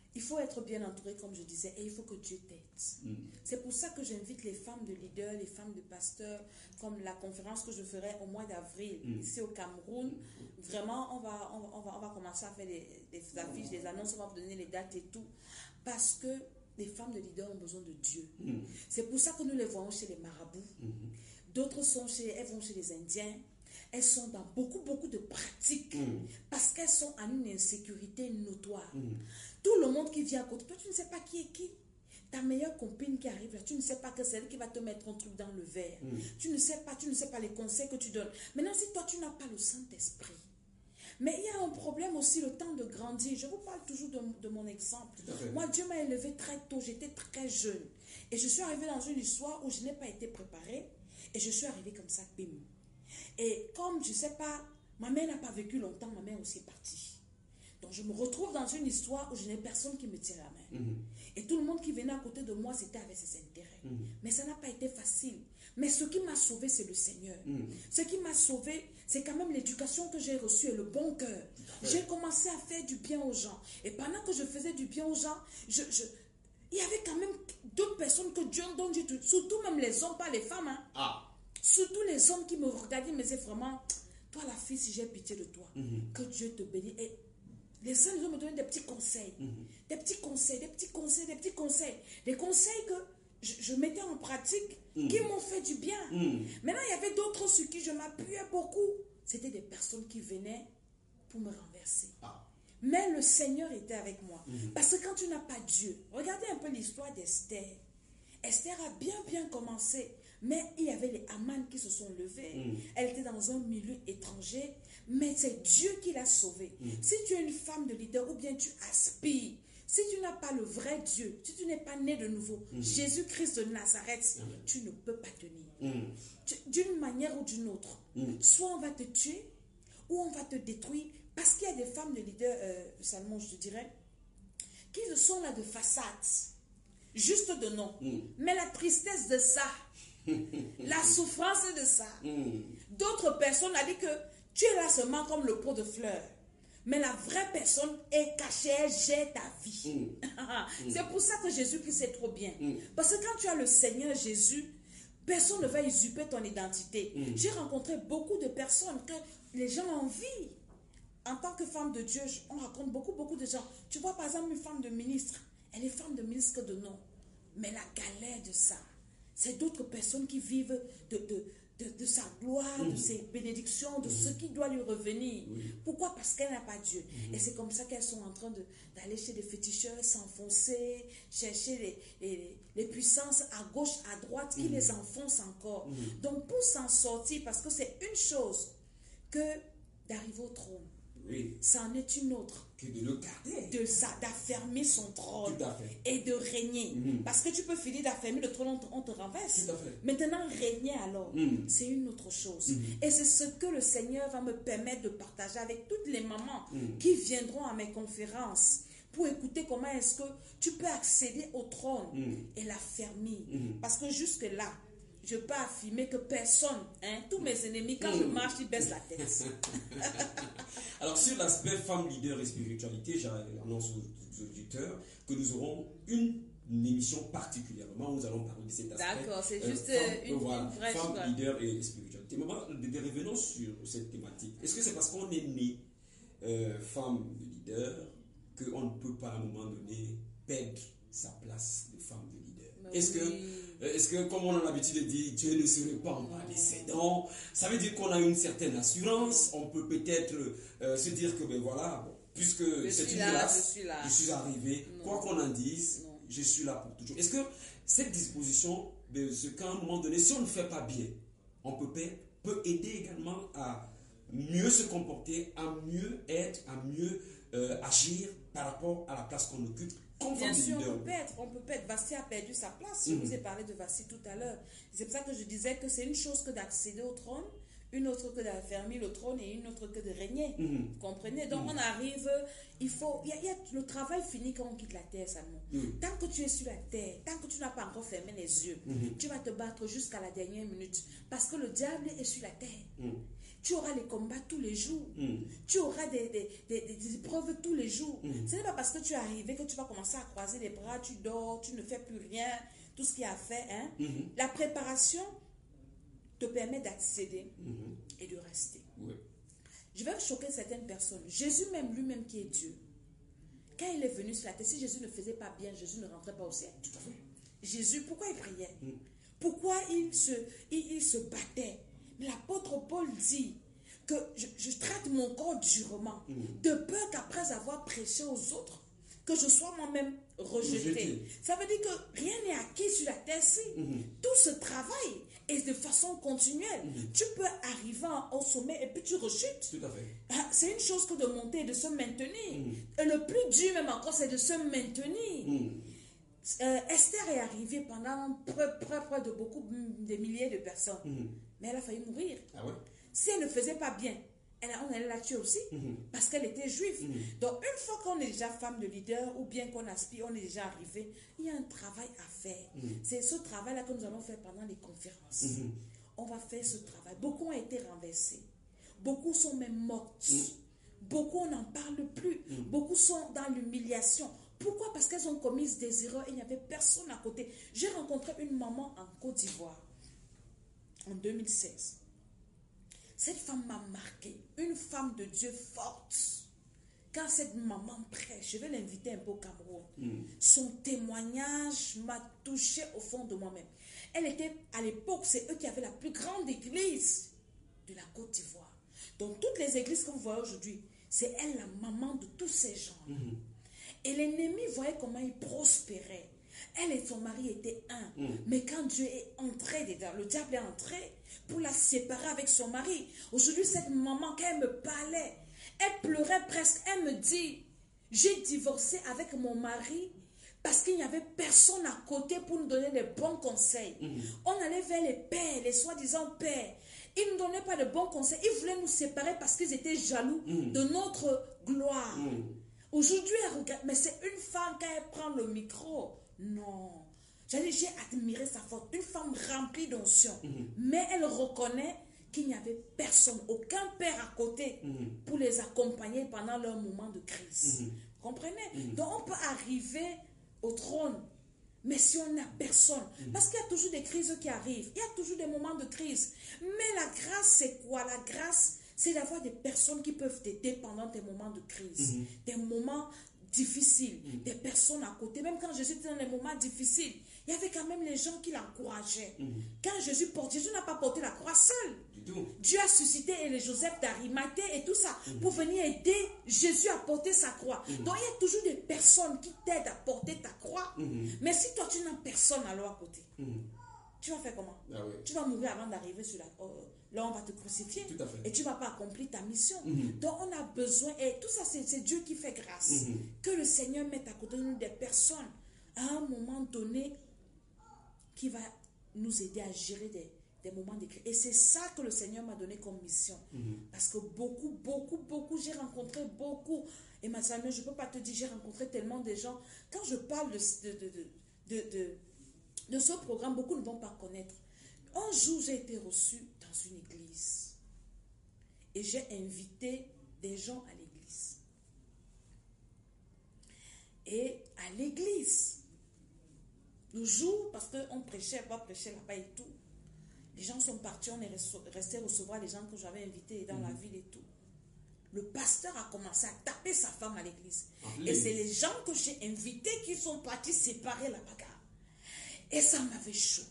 il faut être bien entouré, comme je disais, et il faut que Dieu t'aide. C'est pour ça que j'invite les femmes de leaders, les femmes de pasteurs, comme la conférence que je ferai au mois d'avril, ici au Cameroun. Vraiment, on va commencer à faire des affiches, des annonces, on va vous donner les dates et tout. Parce que les femmes de leaders ont besoin de Dieu. C'est pour ça que nous les voyons chez les marabouts. D'autres elles vont chez les Indiens. Elles sont dans beaucoup de pratiques parce qu'elles sont en une insécurité notoire. Tout le monde qui vient à côté, toi tu ne sais pas qui est qui. Ta meilleure copine qui arrive là, tu ne sais pas que c'est elle qui va te mettre un truc dans le verre. Tu ne sais pas les conseils que tu donnes. Maintenant, si toi tu n'as pas le Saint-Esprit, mais il y a un problème aussi, le temps de grandir. Je vous parle toujours de mon exemple. Moi, Dieu m'a élevé très tôt, j'étais très jeune. Et je suis arrivée dans une histoire où je n'ai pas été préparée. Et je suis arrivée comme ça, bim. Et comme, je ne sais pas, ma mère n'a pas vécu longtemps, ma mère aussi est partie. Donc je me retrouve dans une histoire où je n'ai personne qui me tient la main. Et tout le monde qui venait à côté de moi, c'était avec ses intérêts. Mais ça n'a pas été facile. Mais ce qui m'a sauvé, c'est le Seigneur. Ce qui m'a sauvé, c'est quand même l'éducation que j'ai reçue et le bon cœur. J'ai commencé à faire du bien aux gens. Et pendant que je faisais du bien aux gens, il y avait quand même d'autres personnes que Dieu donne, surtout même les hommes, pas les femmes. Surtout les hommes qui me regardaient, me disaient vraiment, toi la fille, si j'ai pitié de toi, que Dieu te bénisse. Et les saints, ils me donné des petits conseils. Des petits conseils. Des conseils que je mettais en pratique, qui m'ont fait du bien. Maintenant, il y avait d'autres sur qui je m'appuyais beaucoup. C'était des personnes qui venaient pour me renverser. Mais le Seigneur était avec moi. Parce que quand tu n'as pas Dieu, regardez un peu l'histoire d'Esther. Esther a bien commencé. Mais il y avait les Haman qui se sont levés. Elle était dans un milieu étranger. Mais c'est Dieu qui l'a sauvée. Si tu es une femme de leader ou bien tu aspires, si tu n'as pas le vrai Dieu, si tu n'es pas né de nouveau, Jésus-Christ de Nazareth, tu ne peux pas tenir. D'une manière ou d'une autre. Soit on va te tuer ou on va te détruire. Parce qu'il y a des femmes de leader, Salomon, je te dirais, qui sont là de façade. Juste de nom. Mais la tristesse de ça, la souffrance de ça. D'autres personnes ont dit que tu es là seulement comme le pot de fleurs. Mais la vraie personne est cachée, elle gère ta vie. C'est pour ça que Jésus-Christ est trop bien. Parce que quand tu as le Seigneur Jésus, personne ne va usurper ton identité. J'ai rencontré beaucoup de personnes que les gens envient. En tant que femme de Dieu, on rencontre beaucoup de gens. Tu vois par exemple une femme de ministre. Elle est femme de ministre de nom. Mais la galère de ça, c'est d'autres personnes qui vivent de sa gloire, de ses bénédictions, de ce qui doit lui revenir. Pourquoi? Parce qu'elle n'a pas Dieu. Et c'est comme ça qu'elles sont en train d'aller chez des féticheurs, s'enfoncer, chercher les puissances à gauche, à droite, qui les enfoncent encore. Donc pour s'en sortir, parce que c'est une chose que d'arriver au trône. Ça en est une autre. Que de le garder. D'affermir son trône. Tout à fait. Et de régner. Parce que tu peux finir d'affermir le trône, on te renverse. Tout à fait. Maintenant, régner alors, c'est une autre chose. Et c'est ce que le Seigneur va me permettre de partager avec toutes les mamans qui viendront à mes conférences pour écouter comment est-ce que tu peux accéder au trône et l'affermir. Parce que jusque-là, je peux affirmer que personne, tous mes ennemis, quand je marche, ils baissent la tête. Alors, sur l'aspect femme leader et spiritualité, j'annonce aux auditeurs que nous aurons une émission particulièrement où nous allons parler de cet aspect. D'accord, c'est juste une vraie femme chose. leader et spiritualité. Maman, revenons sur cette thématique. Est-ce que c'est parce qu'on est né femme de leader qu'on ne peut pas à un moment donné perdre sa place de femme de leader? Est-ce que, comme on a l'habitude de dire, Dieu ne se répand pas des sédents, ça veut dire qu'on a une certaine assurance, on peut peut-être se dire que, ben voilà, bon, puisque c'est une grâce, je suis arrivé, quoi qu'on en dise, je suis là pour toujours. Est-ce que cette disposition, qu'à un moment donné, si on ne fait pas bien, on peut aider également à mieux se comporter, à mieux être, à mieux agir par rapport à la place qu'on occupe? Bien sûr, on peut perdre. Vassi a perdu sa place. Je vous ai parlé de Vassi tout à l'heure. C'est pour ça que je disais que c'est une chose que d'accéder au trône, une autre que d'affermir le trône et une autre que de régner. Vous comprenez? Donc on arrive, il y a le travail fini quand on quitte la terre, Salomon. Tant que tu es sur la terre, tant que tu n'as pas encore fermé les yeux, tu vas te battre jusqu'à la dernière minute. Parce que le diable est sur la terre. Tu auras les combats tous les jours. Tu auras des épreuves tous les jours. Ce n'est pas parce que tu es arrivé que tu vas commencer à croiser les bras, tu dors, tu ne fais plus rien, tout ce qu'il y a à faire. Hein? La préparation te permet d'accéder et de rester. Je vais choquer certaines personnes. Jésus même, lui-même qui est Dieu, quand il est venu sur la terre, si Jésus ne faisait pas bien, Jésus ne rentrait pas au ciel. Tout à fait. Jésus, pourquoi il priait? Pourquoi il se battait? L'apôtre Paul dit que je traite mon corps durement, de peur qu'après avoir prêché aux autres, que je sois moi-même rejeté. Ça veut dire que rien n'est acquis sur la terre-ci. Tout se travaille et de façon continuelle. Tu peux arriver au sommet et puis tu rechutes. Tout à fait. C'est une chose que de monter et de se maintenir. Et le plus dur même encore, c'est de se maintenir. Esther est arrivée pendant près de des milliers de personnes. Mais elle a failli mourir. Ah ouais? Si elle ne faisait pas bien, on allait la tuer aussi, parce qu'elle était juive. Donc, une fois qu'on est déjà femme de leader, ou bien qu'on aspire, on est déjà arrivé, il y a un travail à faire. C'est ce travail-là que nous allons faire pendant les conférences. On va faire ce travail. Beaucoup ont été renversés. Beaucoup sont même mortes. Beaucoup, on n'en parle plus. Beaucoup sont dans l'humiliation. Pourquoi? Parce qu'elles ont commis des erreurs et il n'y avait personne à côté. J'ai rencontré une maman en Côte d'Ivoire en 2016. Cette femme m'a marqué. Une femme de Dieu forte. Quand cette maman prêche, je vais l'inviter un peu au Cameroun. Son témoignage m'a touché au fond de moi-même. Elle était, à l'époque, c'est eux qui avaient la plus grande église de la Côte d'Ivoire. Donc toutes les églises que vous voyez aujourd'hui, c'est elle la maman de tous ces gens. Et l'ennemi voyait comment il prospérait. Elle et son mari étaient un. Mais quand Dieu est entré dedans, le diable est entré pour la séparer avec son mari. Aujourd'hui, cette maman, quand elle me parlait, elle pleurait presque. Elle me dit, j'ai divorcé avec mon mari parce qu'il n'y avait personne à côté pour nous donner des bons conseils. On allait vers les pères, les soi-disant pères. Ils ne nous donnaient pas de bons conseils. Ils voulaient nous séparer parce qu'ils étaient jaloux de notre gloire. Aujourd'hui, elle regarde, mais c'est une femme quand elle prend le micro. Non. J'ai admiré sa force. Une femme remplie d'onction. Mais elle reconnaît qu'il n'y avait personne, aucun père à côté pour les accompagner pendant leur moment de crise. Vous comprenez? Donc on peut arriver au trône, mais si on n'a personne, parce qu'il y a toujours des crises qui arrivent, il y a toujours des moments de crise. Mais la grâce, c'est quoi? La grâce, c'est d'avoir des personnes qui peuvent t'aider pendant tes moments de crise, des moments difficiles, des personnes à côté. Même quand Jésus était dans les moments difficiles, il y avait quand même les gens qui l'encourageaient. Quand Jésus n'a pas porté la croix seul. Dieu a suscité les Joseph d'Arimathée et tout ça pour venir aider Jésus à porter sa croix. Donc il y a toujours des personnes qui t'aident à porter ta croix. Mais si toi tu n'as personne alors à côté, tu vas faire comment? Tu vas mourir avant d'arriver sur la... là on va te crucifier et tu ne vas pas accomplir ta mission. Donc on a besoin, et tout ça c'est Dieu qui fait grâce. Que le Seigneur mette à côté de nous des personnes à un moment donné qui va nous aider à gérer des moments de crise. Et c'est ça que le Seigneur m'a donné comme mission. Parce que beaucoup, j'ai rencontré beaucoup. Et ma sœur, je ne peux pas te dire, j'ai rencontré tellement de gens. Quand je parle de ce programme, beaucoup ne vont pas connaître. Un jour, j'ai été reçue dans une église. Et j'ai invité des gens à l'église. Et à l'église, le jour, parce qu'on prêchait, pas prêcher là-bas et tout, les gens sont partis, on est resté recevoir les gens que j'avais invités dans la ville et tout. Le pasteur a commencé à taper sa femme à l'église. Et c'est les gens que j'ai invités qui sont partis séparer la bagarre. Et ça m'avait choqué.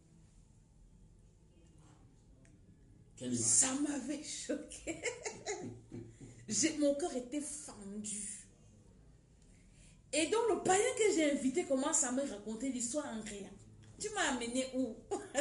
Ça m'avait choqué. Mon cœur était fendu. Et donc le païen que j'ai invité commence à me raconter l'histoire en riant. Tu m'as amené où?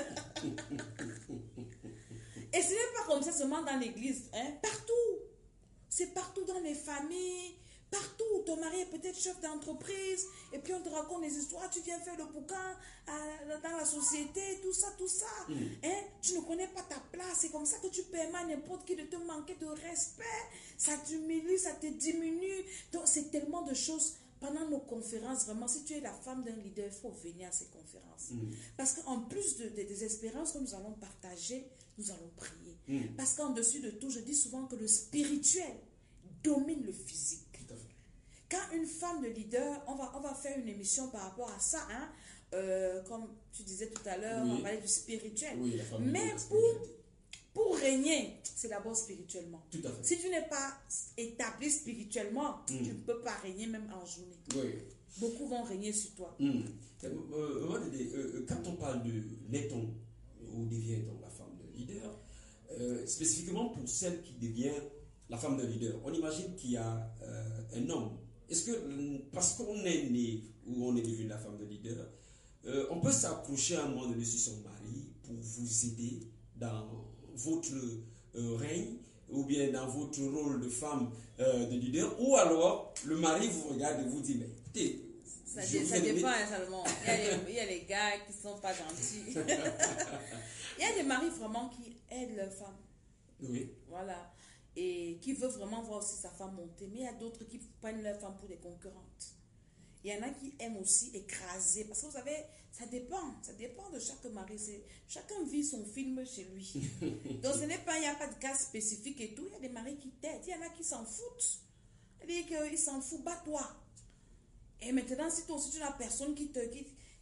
Et ce n'est pas comme ça seulement dans l'église, hein? Partout. C'est partout dans les familles, partout. ton mari est peut-être chef d'entreprise, et puis on te raconte des histoires, tu viens faire le boucan dans la société, tout ça, tout ça. Hein? Tu ne connais pas ta place, c'est comme ça que tu permets à n'importe qui de te manquer de respect, ça t'humilie, ça te diminue. Donc c'est tellement de choses. Pendant nos conférences, vraiment, si tu es la femme d'un leader, il faut venir à ces conférences. Parce qu'en plus des expériences que nous allons partager, nous allons prier. Parce qu'en dessus de tout, je dis souvent que le spirituel domine le physique. Quand une femme de leader, on va faire une émission par rapport à ça, hein, comme tu disais tout à l'heure, on va parler du spirituel. Oui, mais pour régner, c'est d'abord spirituellement. Tout à fait. Si tu n'es pas établi spirituellement, tu ne peux pas régner même en journée. Oui. Beaucoup vont régner sur toi. Quand on parle de naît-on ou devient-on la femme de leader, spécifiquement pour celle qui devient la femme de leader, on imagine qu'il y a un homme. Est-ce que parce qu'on est né ou on est devenu la femme de leader, on peut s'accrocher à un moment donné sur son mari pour vous aider dans votre règne ou bien dans votre rôle de femme de leader, ou alors le mari vous regarde et vous dit, mais écoutez, ça dépend, hein, Salomon. Il y a les gars qui ne sont pas gentils. Il y a des maris vraiment qui aident leur femme. Oui. Voilà. Et qui veulent vraiment voir aussi sa femme monter. Mais il y a d'autres qui prennent leur femme pour des concurrentes. Il y en a qui aiment aussi écraser. Parce que vous savez, ça dépend de chaque mari. Chacun vit son film chez lui. Donc ce n'est pas, il n'y a pas de cas spécifique et tout. Il y a des maris qui t'aident. Il y en a qui s'en foutent. C'est-à-dire qu'ils s'en foutent, bats-toi. Et maintenant, si toi aussi tu n'as personne qui t'aide,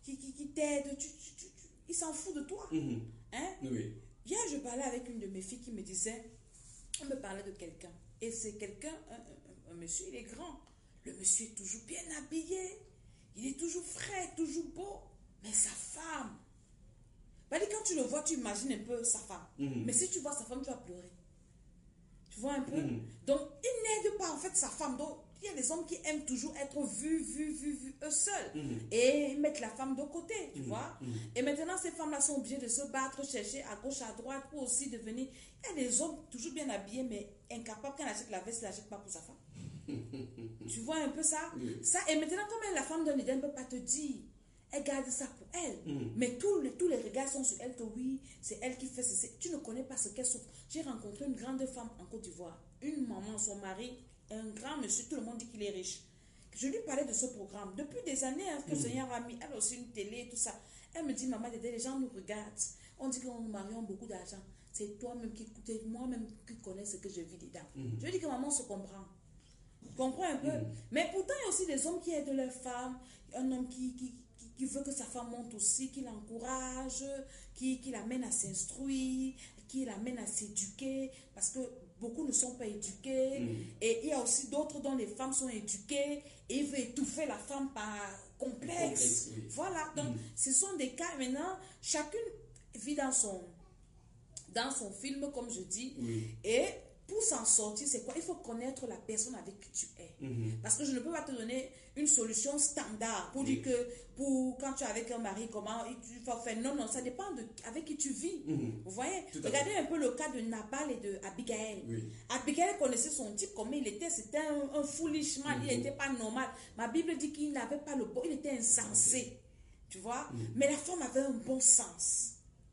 il s'en fout de toi. Hein? Oui. Hier, je parlais avec une de mes filles qui me disait, on me parlait de quelqu'un. Et c'est quelqu'un, un monsieur, il est grand. Le monsieur est toujours bien habillé. Il est toujours frais, toujours beau. Mais sa femme, quand tu le vois, tu imagines un peu sa femme. Mais si tu vois sa femme, tu vas pleurer. Tu vois un peu? Donc, il n'aide pas en fait sa femme. Donc, il y a des hommes qui aiment toujours être vus eux seuls. Et mettre la femme de côté, tu vois. Et maintenant, ces femmes-là sont obligées de se battre, chercher à gauche, à droite, pour aussi devenir... Il y a des hommes toujours bien habillés, mais incapables, quand elle achète la veste, elle n'achète pas pour sa femme. Tu vois un peu ça? Ça, et maintenant, comme elle est la femme d'un leader, elle ne peut pas te dire. Elle garde ça pour elle. Mais tous les regards sont sur elle que oui, c'est elle qui fait ceci. Tu ne connais pas ce qu'elle souffre. J'ai rencontré une grande femme en Côte d'Ivoire. Une maman, son mari, un grand monsieur, tout le monde dit qu'il est riche. Je lui parlais de ce programme. Depuis des années que le Seigneur a mis, elle a aussi une télé et tout ça. Elle me dit, maman, les gens nous regardent. On dit que nous marions beaucoup d'argent. C'est toi-même qui écoutes, moi-même qui connais ce que je vis dedans. Je lui dis que maman se comprend. Tu comprends un peu? Mais pourtant, il y a aussi des hommes qui aident leurs femmes. Un homme qui veut que sa femme monte aussi, qui l'encourage, qui l'amène à s'instruire, qui l'amène à s'éduquer, parce que beaucoup ne sont pas éduqués. Et il y a aussi d'autres dont les femmes sont éduquées et il veut étouffer la femme par complexe. Oui. Voilà, donc ce sont des cas. Maintenant, chacune vit dans son film, comme je dis, et pour s'en sortir, c'est quoi? Il faut connaître la personne avec qui tu es. Parce que je ne peux pas te donner une solution standard pour dire que quand tu es avec un mari, comment tu vas faire. Non, ça dépend avec qui tu vis. Vous voyez? Regardez un peu le cas de Nabal et de Abigail. Abigail connaissait son type, comment il était. C'était un foolish man, il n'était pas normal. Ma Bible dit qu'il n'avait pas le bon, il était insensé. Tu vois? Mais la femme avait un bon sens.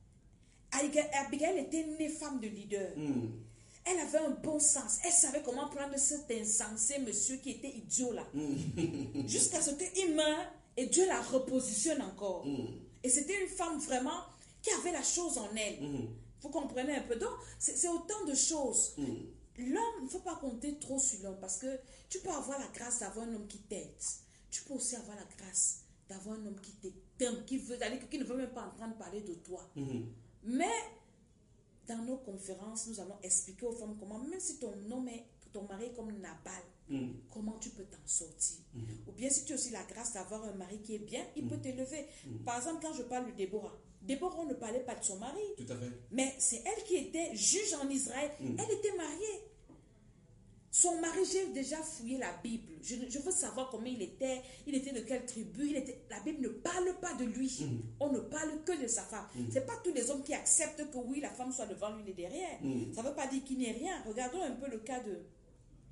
Abigail était née femme de leader. Elle avait un bon sens. Elle savait comment prendre cet insensé monsieur qui était idiot là. Jusqu'à ce qu'il meure et Dieu la repositionne encore. Et c'était une femme vraiment qui avait la chose en elle. Vous comprenez un peu? Donc, c'est autant de choses. L'homme, il ne faut pas compter trop sur l'homme parce que tu peux avoir la grâce d'avoir un homme qui t'aide. Tu peux aussi avoir la grâce d'avoir un homme qui t'aime, qui ne veut même pas entendre parler de toi. Mais dans nos conférences, nous allons expliquer aux femmes comment, même si ton mari est comme Nabal, comment tu peux t'en sortir. Ou bien si tu as aussi la grâce d'avoir un mari qui est bien, il peut t'élever. Par exemple, quand je parle de Déborah, on ne parlait pas de son mari. Tout à fait. Mais c'est elle qui était juge en Israël. Elle était mariée. Son mari, j'ai déjà fouillé la Bible. Je veux savoir comment il était de quelle tribu. La Bible ne parle pas de lui. On ne parle que de sa femme. Ce n'est pas tous les hommes qui acceptent que oui, la femme soit devant lui et derrière. Ça ne veut pas dire qu'il n'y ait rien. Regardons un peu le cas de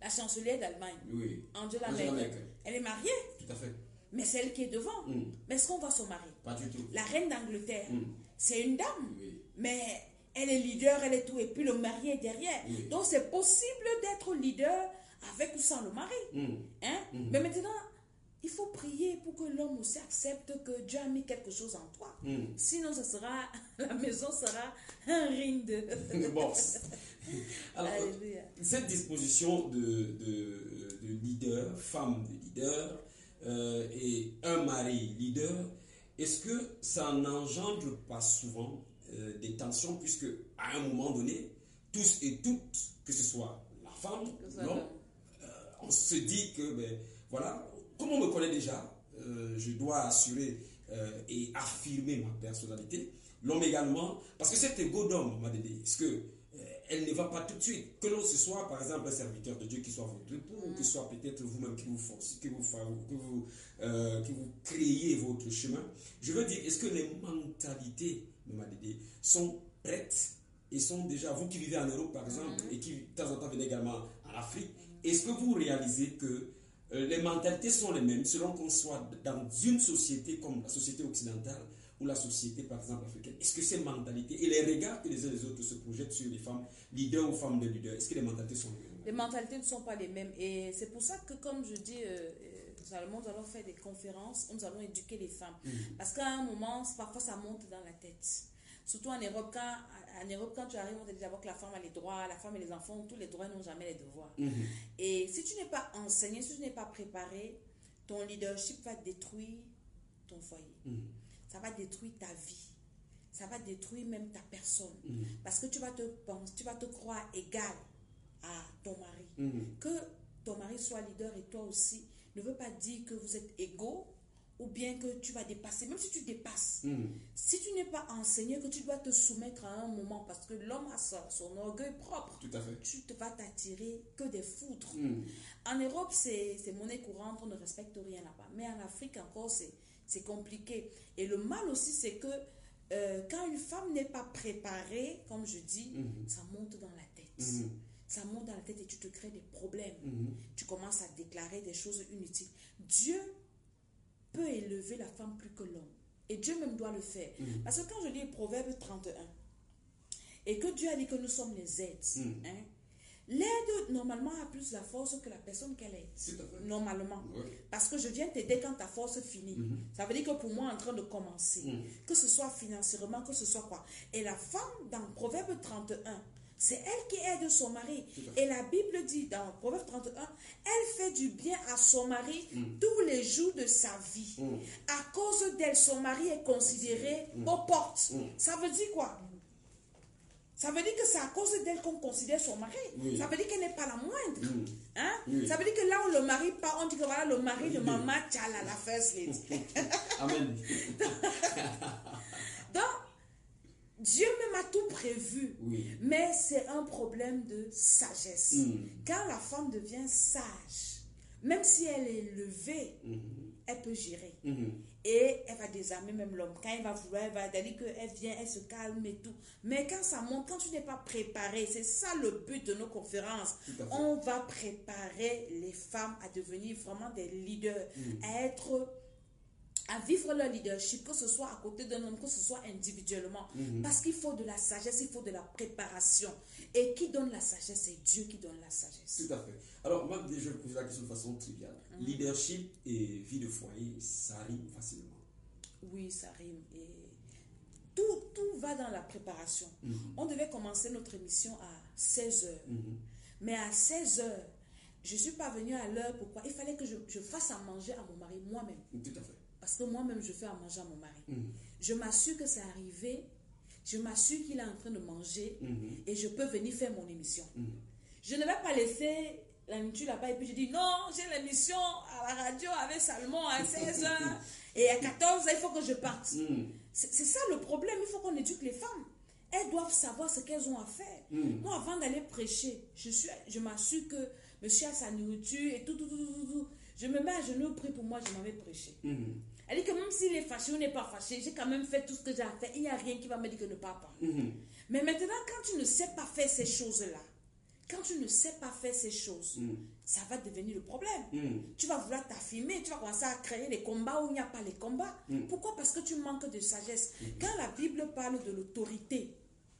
la chancelière d'Allemagne, Oui. Angela Angela Merkel, Merkel. elle est mariée, Tout à fait. mais c'est elle qui est devant. Mais est-ce qu'on voit son mari? Pas du tout. La reine d'Angleterre, c'est une dame, Oui. mais elle est leader, elle est tout, et puis le mari est derrière. Oui. Donc c'est possible d'être leader avec ou sans le mari. Hein? Mais maintenant, il faut prier pour que l'homme aussi accepte que Dieu a mis quelque chose en toi. Sinon, la maison sera un ring de boxe. Alors, Alléluia. cette disposition de leader, femme de leader, et un mari leader, est-ce que ça n'engendre pas souvent des tensions, puisque à un moment donné, tous et toutes, que ce soit la femme, l'homme, on se dit que, ben, voilà, comme on me connaît déjà, je dois assurer et affirmer ma personnalité. L'homme également, parce que cet ego d'homme, est-ce que elle ne va pas tout de suite. Que l'on se soit, par exemple, un serviteur de Dieu qui soit votre époux, ou que ce soit peut-être vous-même qui vous forcez, que vous créez votre chemin. Je veux dire, est-ce que les mentalités, sont prêtes et sont déjà, vous qui vivez en Europe, par exemple, et qui, de temps en temps, venez également en Afrique, est-ce que vous réalisez que les mentalités sont les mêmes selon qu'on soit dans une société comme la société occidentale ou la société, par exemple, africaine? Est-ce que ces mentalités et les regards que les uns et les autres se projettent sur les femmes leaders ou femmes de leaders, est-ce que les mentalités sont les mêmes? Les mentalités ne sont pas les mêmes. Et c'est pour ça que, comme je dis, nous allons faire des conférences où nous allons éduquer les femmes. Parce qu'à un moment, parfois, ça monte dans la tête. Surtout en Europe, quand tu arrives, on te dit d'abord que la femme a les droits, la femme et les enfants ont tous les droits, n'ont jamais les devoirs. Et si tu n'es pas enseigné, si tu n'es pas préparé, ton leadership va détruire ton foyer. Ça va détruire ta vie. Ça va détruire même ta personne. Parce que tu vas te croire égal à ton mari. Que ton mari soit leader et toi aussi ne veut pas dire que vous êtes égaux ou bien que tu vas dépasser. Même si tu dépasses, si tu n'es pas enseigné que tu dois te soumettre à un moment, parce que l'homme a son orgueil propre, Tout à fait. tu te vas t'attirer que des foudres. En Europe, c'est monnaie courante, on ne respecte rien là-bas. Mais en Afrique encore, c'est compliqué. Et le mal aussi, c'est que quand une femme n'est pas préparée, comme je dis, ça monte dans la tête. Ça monte dans la tête et tu te crées des problèmes. Tu commences à déclarer des choses inutiles. Dieu peut élever la femme plus que l'homme. Et Dieu même doit le faire. Parce que quand je lis Proverbe 31, et que Dieu a dit que nous sommes les aides, l'aide, normalement, a plus la force que la personne qu'elle est. Normalement. Parce que je viens t'aider quand ta force finit. Ça veut dire que pour moi, en train de commencer, que ce soit financièrement, que ce soit quoi. Et la femme, dans Proverbe 31, c'est elle qui aide son mari. Et la Bible dit dans Proverbe 31, elle fait du bien à son mari tous les jours de sa vie. À cause d'elle, son mari est considéré aux portes. Ça veut dire quoi? Ça veut dire que c'est à cause d'elle qu'on considère son mari. Ça veut dire qu'elle n'est pas la moindre. Ça veut dire que là où le mari part, on dit que voilà le mari de Maman Tchala, la first lady. Amen. Donc, Dieu même a tout prévu. Mais c'est un problème de sagesse. Quand la femme devient sage, même si elle est élevée, elle peut gérer. Et elle va désarmer même l'homme. Quand elle va vouloir, elle va dire qu'elle vient, elle se calme et tout. Mais quand ça monte, quand tu n'es pas préparé, c'est ça le but de nos conférences. On va préparer les femmes à devenir vraiment des leaders, à vivre leur leadership, que ce soit à côté d'un homme, que ce soit individuellement. Parce qu'il faut de la sagesse, il faut de la préparation. Et qui donne la sagesse? C'est Dieu qui donne la sagesse. Tout à fait. Alors, moi, je vais poser la question de façon triviale. Leadership et vie de foyer, ça rime facilement. Oui, ça rime. Et tout va dans la préparation. On devait commencer notre émission à 16h. Mais à 16h, je ne suis pas venue à l'heure. Pourquoi? Il fallait que je fasse à manger à mon mari moi-même. Tout à fait. Parce que moi-même, je fais à manger à mon mari. Je m'assure que c'est arrivé. Je m'assure qu'il est en train de manger. Et je peux venir faire mon émission. Je ne vais pas laisser la nourriture là-bas et puis je dis non, j'ai l'émission à la radio avec Salmon à 16h. Et à 14h, il faut que je parte. C'est ça le problème. Il faut qu'on éduque les femmes. Elles doivent savoir ce qu'elles ont à faire. Moi, avant d'aller prêcher, je m'assure que monsieur a sa nourriture et tout. Je me mets à genoux, prie pour moi, je m'en vais prêcher. Elle dit que même s'il est fâché ou n'est pas fâché, j'ai quand même fait tout ce que j'ai à faire. Il n'y a rien qui va me dire que ne pas parler. Mais maintenant, quand tu ne sais pas faire ces choses-là, quand tu ne sais pas faire ces choses, ça va devenir le problème. Tu vas vouloir t'affirmer, tu vas commencer à créer les combats où il n'y a pas les combats. Pourquoi? Parce que tu manques de sagesse. Quand la Bible parle de l'autorité,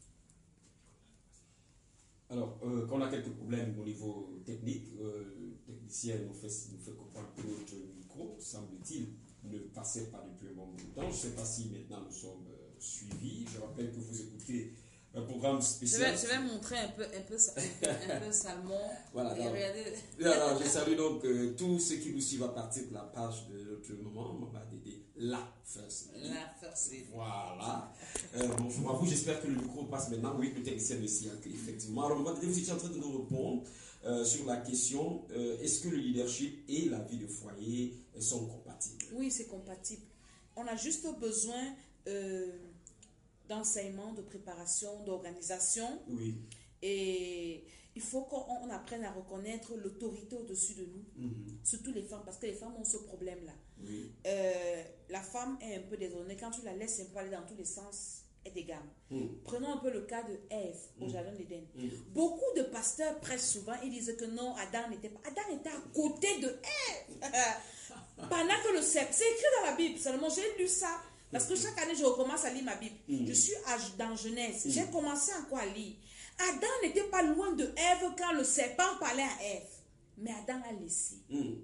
alors, quand on a quelques problèmes au niveau technique, le technicien nous fait comprendre que notre micro, semble-t-il, ne passait pas depuis un bon bout de temps. Je ne sais pas si maintenant nous sommes suivis. Je rappelle que vous écoutez un programme spécial. Je vais montrer un peu Salmon. Voilà, et regardez. Alors, je salue donc tous ceux qui nous suivent à partir de la page de notre moment, Maman Dédé, la First Lady. La First Lady. Voilà. Bonjour à vous, j'espère que le micro passe maintenant. Oui, le technicien aussi, effectivement. Alors, Maman Dédé, vous étiez en train de nous répondre sur la question est-ce que le leadership et la vie de foyer sont compatibles? Oui, c'est compatible. On a juste besoin d'enseignement, de préparation, d'organisation. Oui. Et il faut qu'on apprenne à reconnaître l'autorité au-dessus de nous. Surtout les femmes, parce que les femmes ont ce problème-là. Oui. La femme est un peu désordonnée. Quand tu la laisses un peu aller dans tous les sens, elle dégame. Prenons un peu le cas de Ève au jardin d'Éden. Beaucoup de pasteurs prêchent souvent, ils disent que non, Adam n'était pas. Adam était à côté de Ève. Pendant que le serpent, c'est écrit dans la Bible, seulement j'ai lu ça. Parce que chaque année, je recommence à lire ma Bible. Je suis dans Genèse. J'ai commencé encore à lire. Adam n'était pas loin de Ève quand le serpent parlait à Ève. Mais Adam a laissé.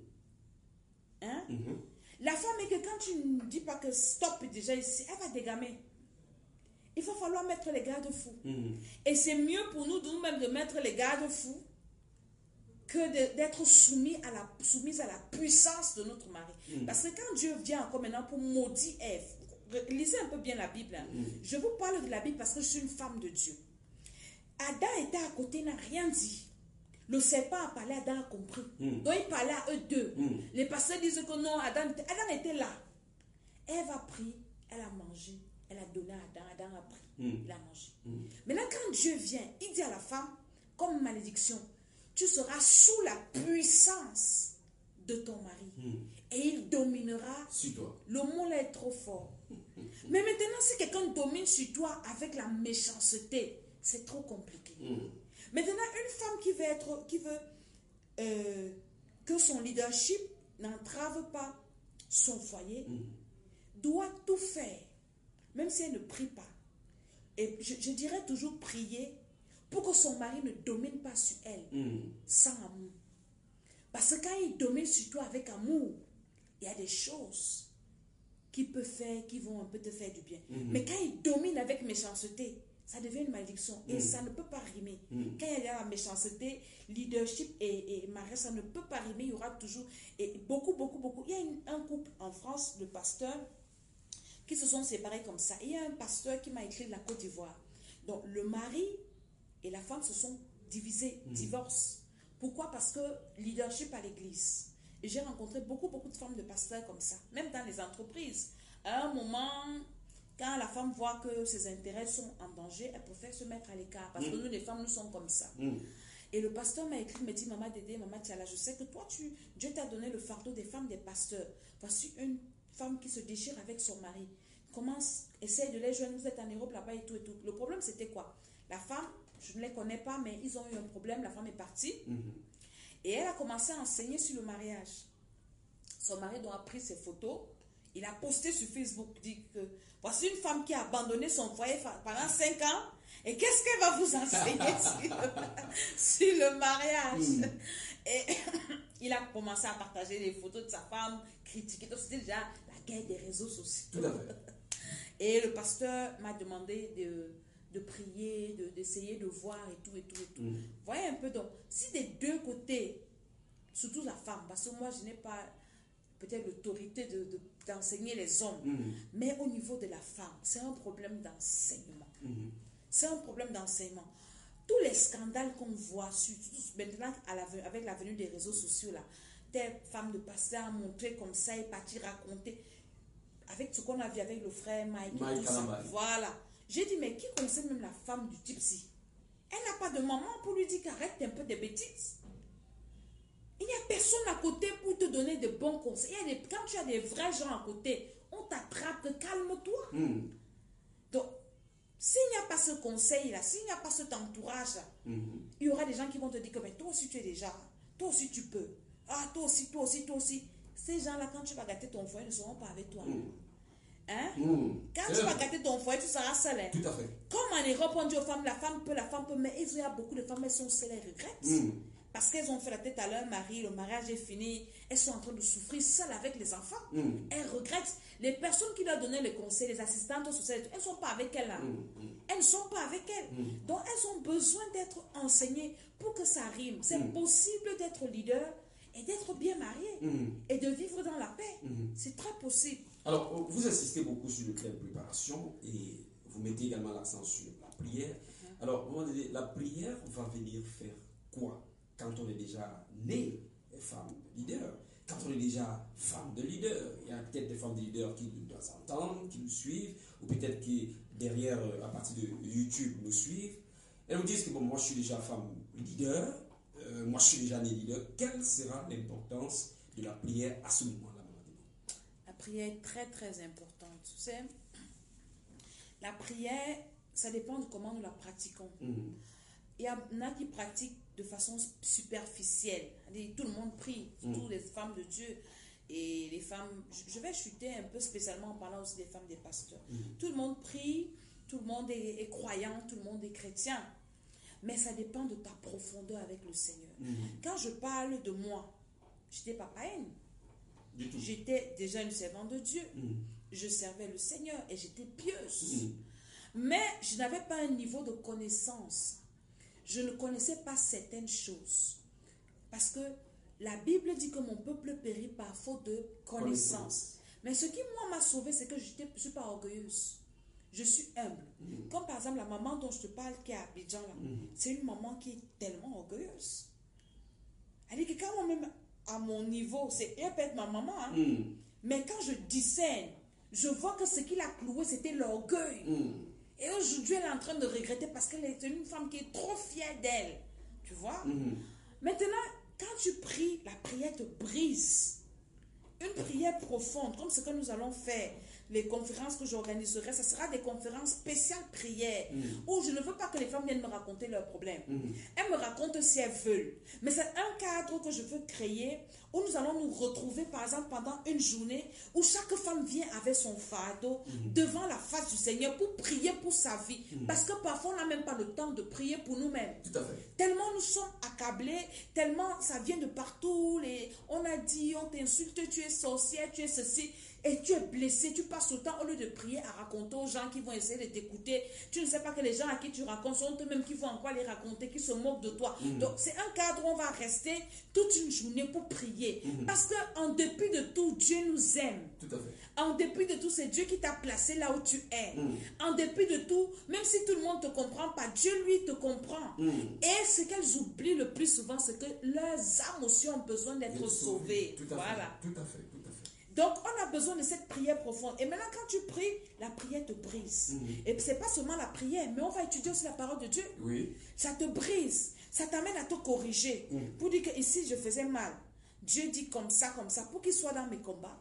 Hein? La femme est que quand tu ne dis pas que stop déjà ici, elle va dégamer. Il va falloir mettre les garde-fous. Et c'est mieux pour nous de nous-mêmes de mettre les garde-fous que d'être soumise à la puissance de notre mari. Parce que quand Dieu vient encore maintenant pour maudire Ève, lisez un peu bien la Bible. Je vous parle de la Bible parce que je suis une femme de Dieu. Adam était à côté, n'a rien dit. Le serpent a parlé, Adam a compris. Donc il parlait à eux deux. Les pasteurs disent que non, Adam était là. Ève a pris, elle a mangé, elle a donné à Adam, Adam a pris, il a mangé. Maintenant quand Dieu vient, il dit à la femme, comme malédiction, tu seras sous la puissance de ton mari. Et il dominera. Sur toi. Le mot là est trop fort. Mais maintenant, si quelqu'un domine sur toi avec la méchanceté, c'est trop compliqué. Maintenant, une femme qui veut que son leadership n'entrave pas son foyer, doit tout faire, même si elle ne prie pas. Et je dirais toujours prier pour que son mari ne domine pas sur elle sans amour. Parce que quand il domine sur toi avec amour, il y a des choses qu'il peut faire qui vont un peu te faire du bien. Mais quand il domine avec méchanceté, ça devient une malédiction et ça ne peut pas rimer. Quand il y a la méchanceté, leadership et mariage, ça ne peut pas rimer. Il y aura toujours beaucoup. Il y a un couple en France, le pasteur, qui se sont séparés comme ça. Il y a un pasteur qui m'a écrit de la Côte d'Ivoire. Donc le mari et la femme se sont divisés, divorcent. Pourquoi? Parce que leadership à l'église. Et j'ai rencontré beaucoup de femmes de pasteurs comme ça, même dans les entreprises. À un moment, quand la femme voit que ses intérêts sont en danger, elle préfère se mettre à l'écart. Parce que nous, les femmes, nous sommes comme ça. Et le pasteur m'a écrit, me dit, Maman Dédé, Maman Tiala, je sais que toi, Dieu t'a donné le fardeau des femmes des pasteurs. Voici une femme qui se déchire avec son mari. Commence, essaye de les joindre, vous êtes en Europe là-bas et tout. Le problème, c'était quoi? La femme, je ne les connais pas, mais ils ont eu un problème, la femme est partie. Et elle a commencé à enseigner sur le mariage. Son mari donc a pris ses photos, il a posté sur Facebook, dit que voici une femme qui a abandonné son foyer pendant 5 ans, et qu'est-ce qu'elle va vous enseigner sur le mariage? Et il a commencé à partager des photos de sa femme, critiquer. Donc c'était déjà la guerre des réseaux sociaux. Tout à fait. Et le pasteur m'a demandé de prier, d'essayer de voir et tout. Voyez un peu donc, si des deux côtés, surtout la femme, parce que moi je n'ai pas peut-être l'autorité d'enseigner les hommes, mais au niveau de la femme, c'est un problème d'enseignement. C'est un problème d'enseignement. Tous les scandales qu'on voit, surtout maintenant avec la venue des réseaux sociaux, là, des femmes de pasteur a montré comme ça, et parti raconter, avec ce qu'on a vu avec le frère Mike et tout ça. Voilà. J'ai dit, mais qui conseille même la femme du type-ci? Elle n'a pas de maman pour lui dire qu'arrête un peu des bêtises. Il n'y a personne à côté pour te donner de bons conseils. Quand tu as des vrais gens à côté, on t'attrape, calme-toi. Donc, s'il n'y a pas ce conseil-là, s'il n'y a pas cet entourage-là, il y aura des gens qui vont te dire que mais toi aussi tu es déjà, toi aussi tu peux. Ah, toi aussi, toi aussi, toi aussi. Ces gens-là, quand tu vas gâter ton foyer, ne seront pas avec toi. Hein? Quand tu vas gâter ton foyer, tu seras seul. Hein? Tout à fait. Comme en Europe, on dit aux femmes, la femme peut, mais il y a beaucoup de femmes, elles sont seules, elles regrettent. Parce qu'elles ont fait la tête à leur mari, le mariage est fini, elles sont en train de souffrir seules avec les enfants. Elles regrettent. Les personnes qui leur donnaient les conseils, les assistantes sociales, elles ne sont pas avec elles là. Elles ne sont pas avec elles. Donc elles ont besoin d'être enseignées pour que ça rime. C'est possible d'être leader et d'être bien marié et de vivre dans la paix. C'est très possible. Alors, vous insistez beaucoup sur le thème préparation et vous mettez également l'accent sur la prière. Alors, à un moment donné, la prière va venir faire quoi quand on est déjà né femme leader, quand on est déjà femme de leader? Il y a peut-être des femmes de leader qui doivent s'entendre, qui nous suivent, ou peut-être qui, derrière, à partir de YouTube, nous suivent. Elles nous disent que bon, moi je suis déjà femme leader, moi je suis déjà né leader. Quelle sera l'importance de la prière à ce moment-là? La prière est très très importante. Tu sais, la prière, ça dépend de comment nous la pratiquons. Il y en a qui pratiquent de façon superficielle. Tout le monde prie, surtout les femmes de Dieu. Et les femmes, je vais chuter un peu spécialement en parlant aussi des femmes des pasteurs. Tout le monde prie, tout le monde est croyant, tout le monde est chrétien. Mais ça dépend de ta profondeur avec le Seigneur. Quand je parle de moi, j'étais pas païenne. J'étais déjà une servante de Dieu. Je servais le Seigneur et j'étais pieuse. Mais je n'avais pas un niveau de connaissance. Je ne connaissais pas certaines choses. Parce que la Bible dit que mon peuple périt par faute de connaissance. Mais ce qui, moi, m'a sauvée, c'est que je ne suis pas orgueilleuse. Je suis humble. Comme par exemple la maman dont je te parle qui est à Abidjan, là, c'est une maman qui est tellement orgueilleuse. Elle dit que quand moi-même, à mon niveau, elle peut être ma maman, hein, mais quand je discerne, je vois que ce qui l'a cloué, c'était l'orgueil. Et aujourd'hui, elle est en train de regretter parce qu'elle est une femme qui est trop fière d'elle. Tu vois? Maintenant, quand tu pries, la prière te brise. Une prière profonde, comme ce que nous allons faire, les conférences que j'organiserai, ce sera des conférences spéciales prières, où je ne veux pas que les femmes viennent me raconter leurs problèmes. Elles me racontent si elles veulent. Mais c'est un cadre que je veux créer, où nous allons nous retrouver, par exemple, pendant une journée, où chaque femme vient avec son fardeau, devant la face du Seigneur, pour prier pour sa vie. Parce que parfois, on n'a même pas le temps de prier pour nous-mêmes. Tout à fait. Tellement nous sommes accablés, tellement ça vient de partout. On a dit, on t'insulte, tu es sorcière, tu es ceci. Et tu es blessé, tu passes le temps au lieu de prier à raconter aux gens qui vont essayer de t'écouter. Tu ne sais pas que les gens à qui tu racontes sont eux-mêmes qui vont encore les raconter, qui se moquent de toi. Donc c'est un cadre où on va rester toute une journée pour prier. Parce qu'en dépit de tout, Dieu nous aime. Tout à fait. En dépit de tout, c'est Dieu qui t'a placé là où tu es. En dépit de tout, même si tout le monde ne te comprend pas, Dieu lui te comprend. Et ce qu'elles oublient le plus souvent, c'est que leurs âmes aussi ont besoin d'être sauvées. Tout à fait. Tout à fait. Donc, on a besoin de cette prière profonde. Et maintenant, quand tu pries, la prière te brise. Et ce n'est pas seulement la prière, mais on va étudier aussi la parole de Dieu. Oui. Ça te brise. Ça t'amène à te corriger. Pour dire que ici, je faisais mal. Dieu dit comme ça. Pour qu'il soit dans mes combats,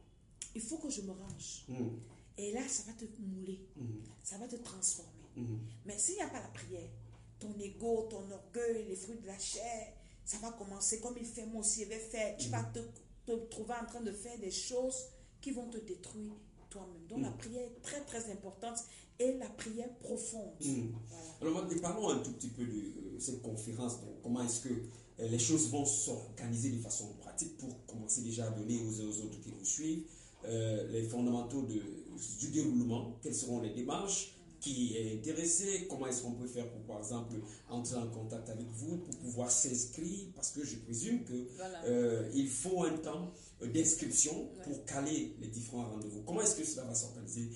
il faut que je me range. Et là, ça va te mouler. Ça va te transformer. Mais s'il n'y a pas la prière, ton ego, ton orgueil, les fruits de la chair, ça va commencer comme il fait, moi aussi, il va faire. Tu vas te trouver en train de faire des choses qui vont te détruire toi-même. Donc la prière est très très importante et la prière profonde. Voilà. Alors parlons un tout petit peu de cette conférence. Donc, comment est-ce que les choses vont s'organiser de façon pratique pour commencer déjà à donner aux autres qui vous suivent les fondamentaux du déroulement, quelles seront les démarches, qui est intéressé, comment est-ce qu'on peut faire pour, par exemple, entrer en contact avec vous, pour pouvoir s'inscrire, parce que je présume que il faut un temps d'inscription pour caler les différents rendez-vous. Comment est-ce que cela va s'organiser?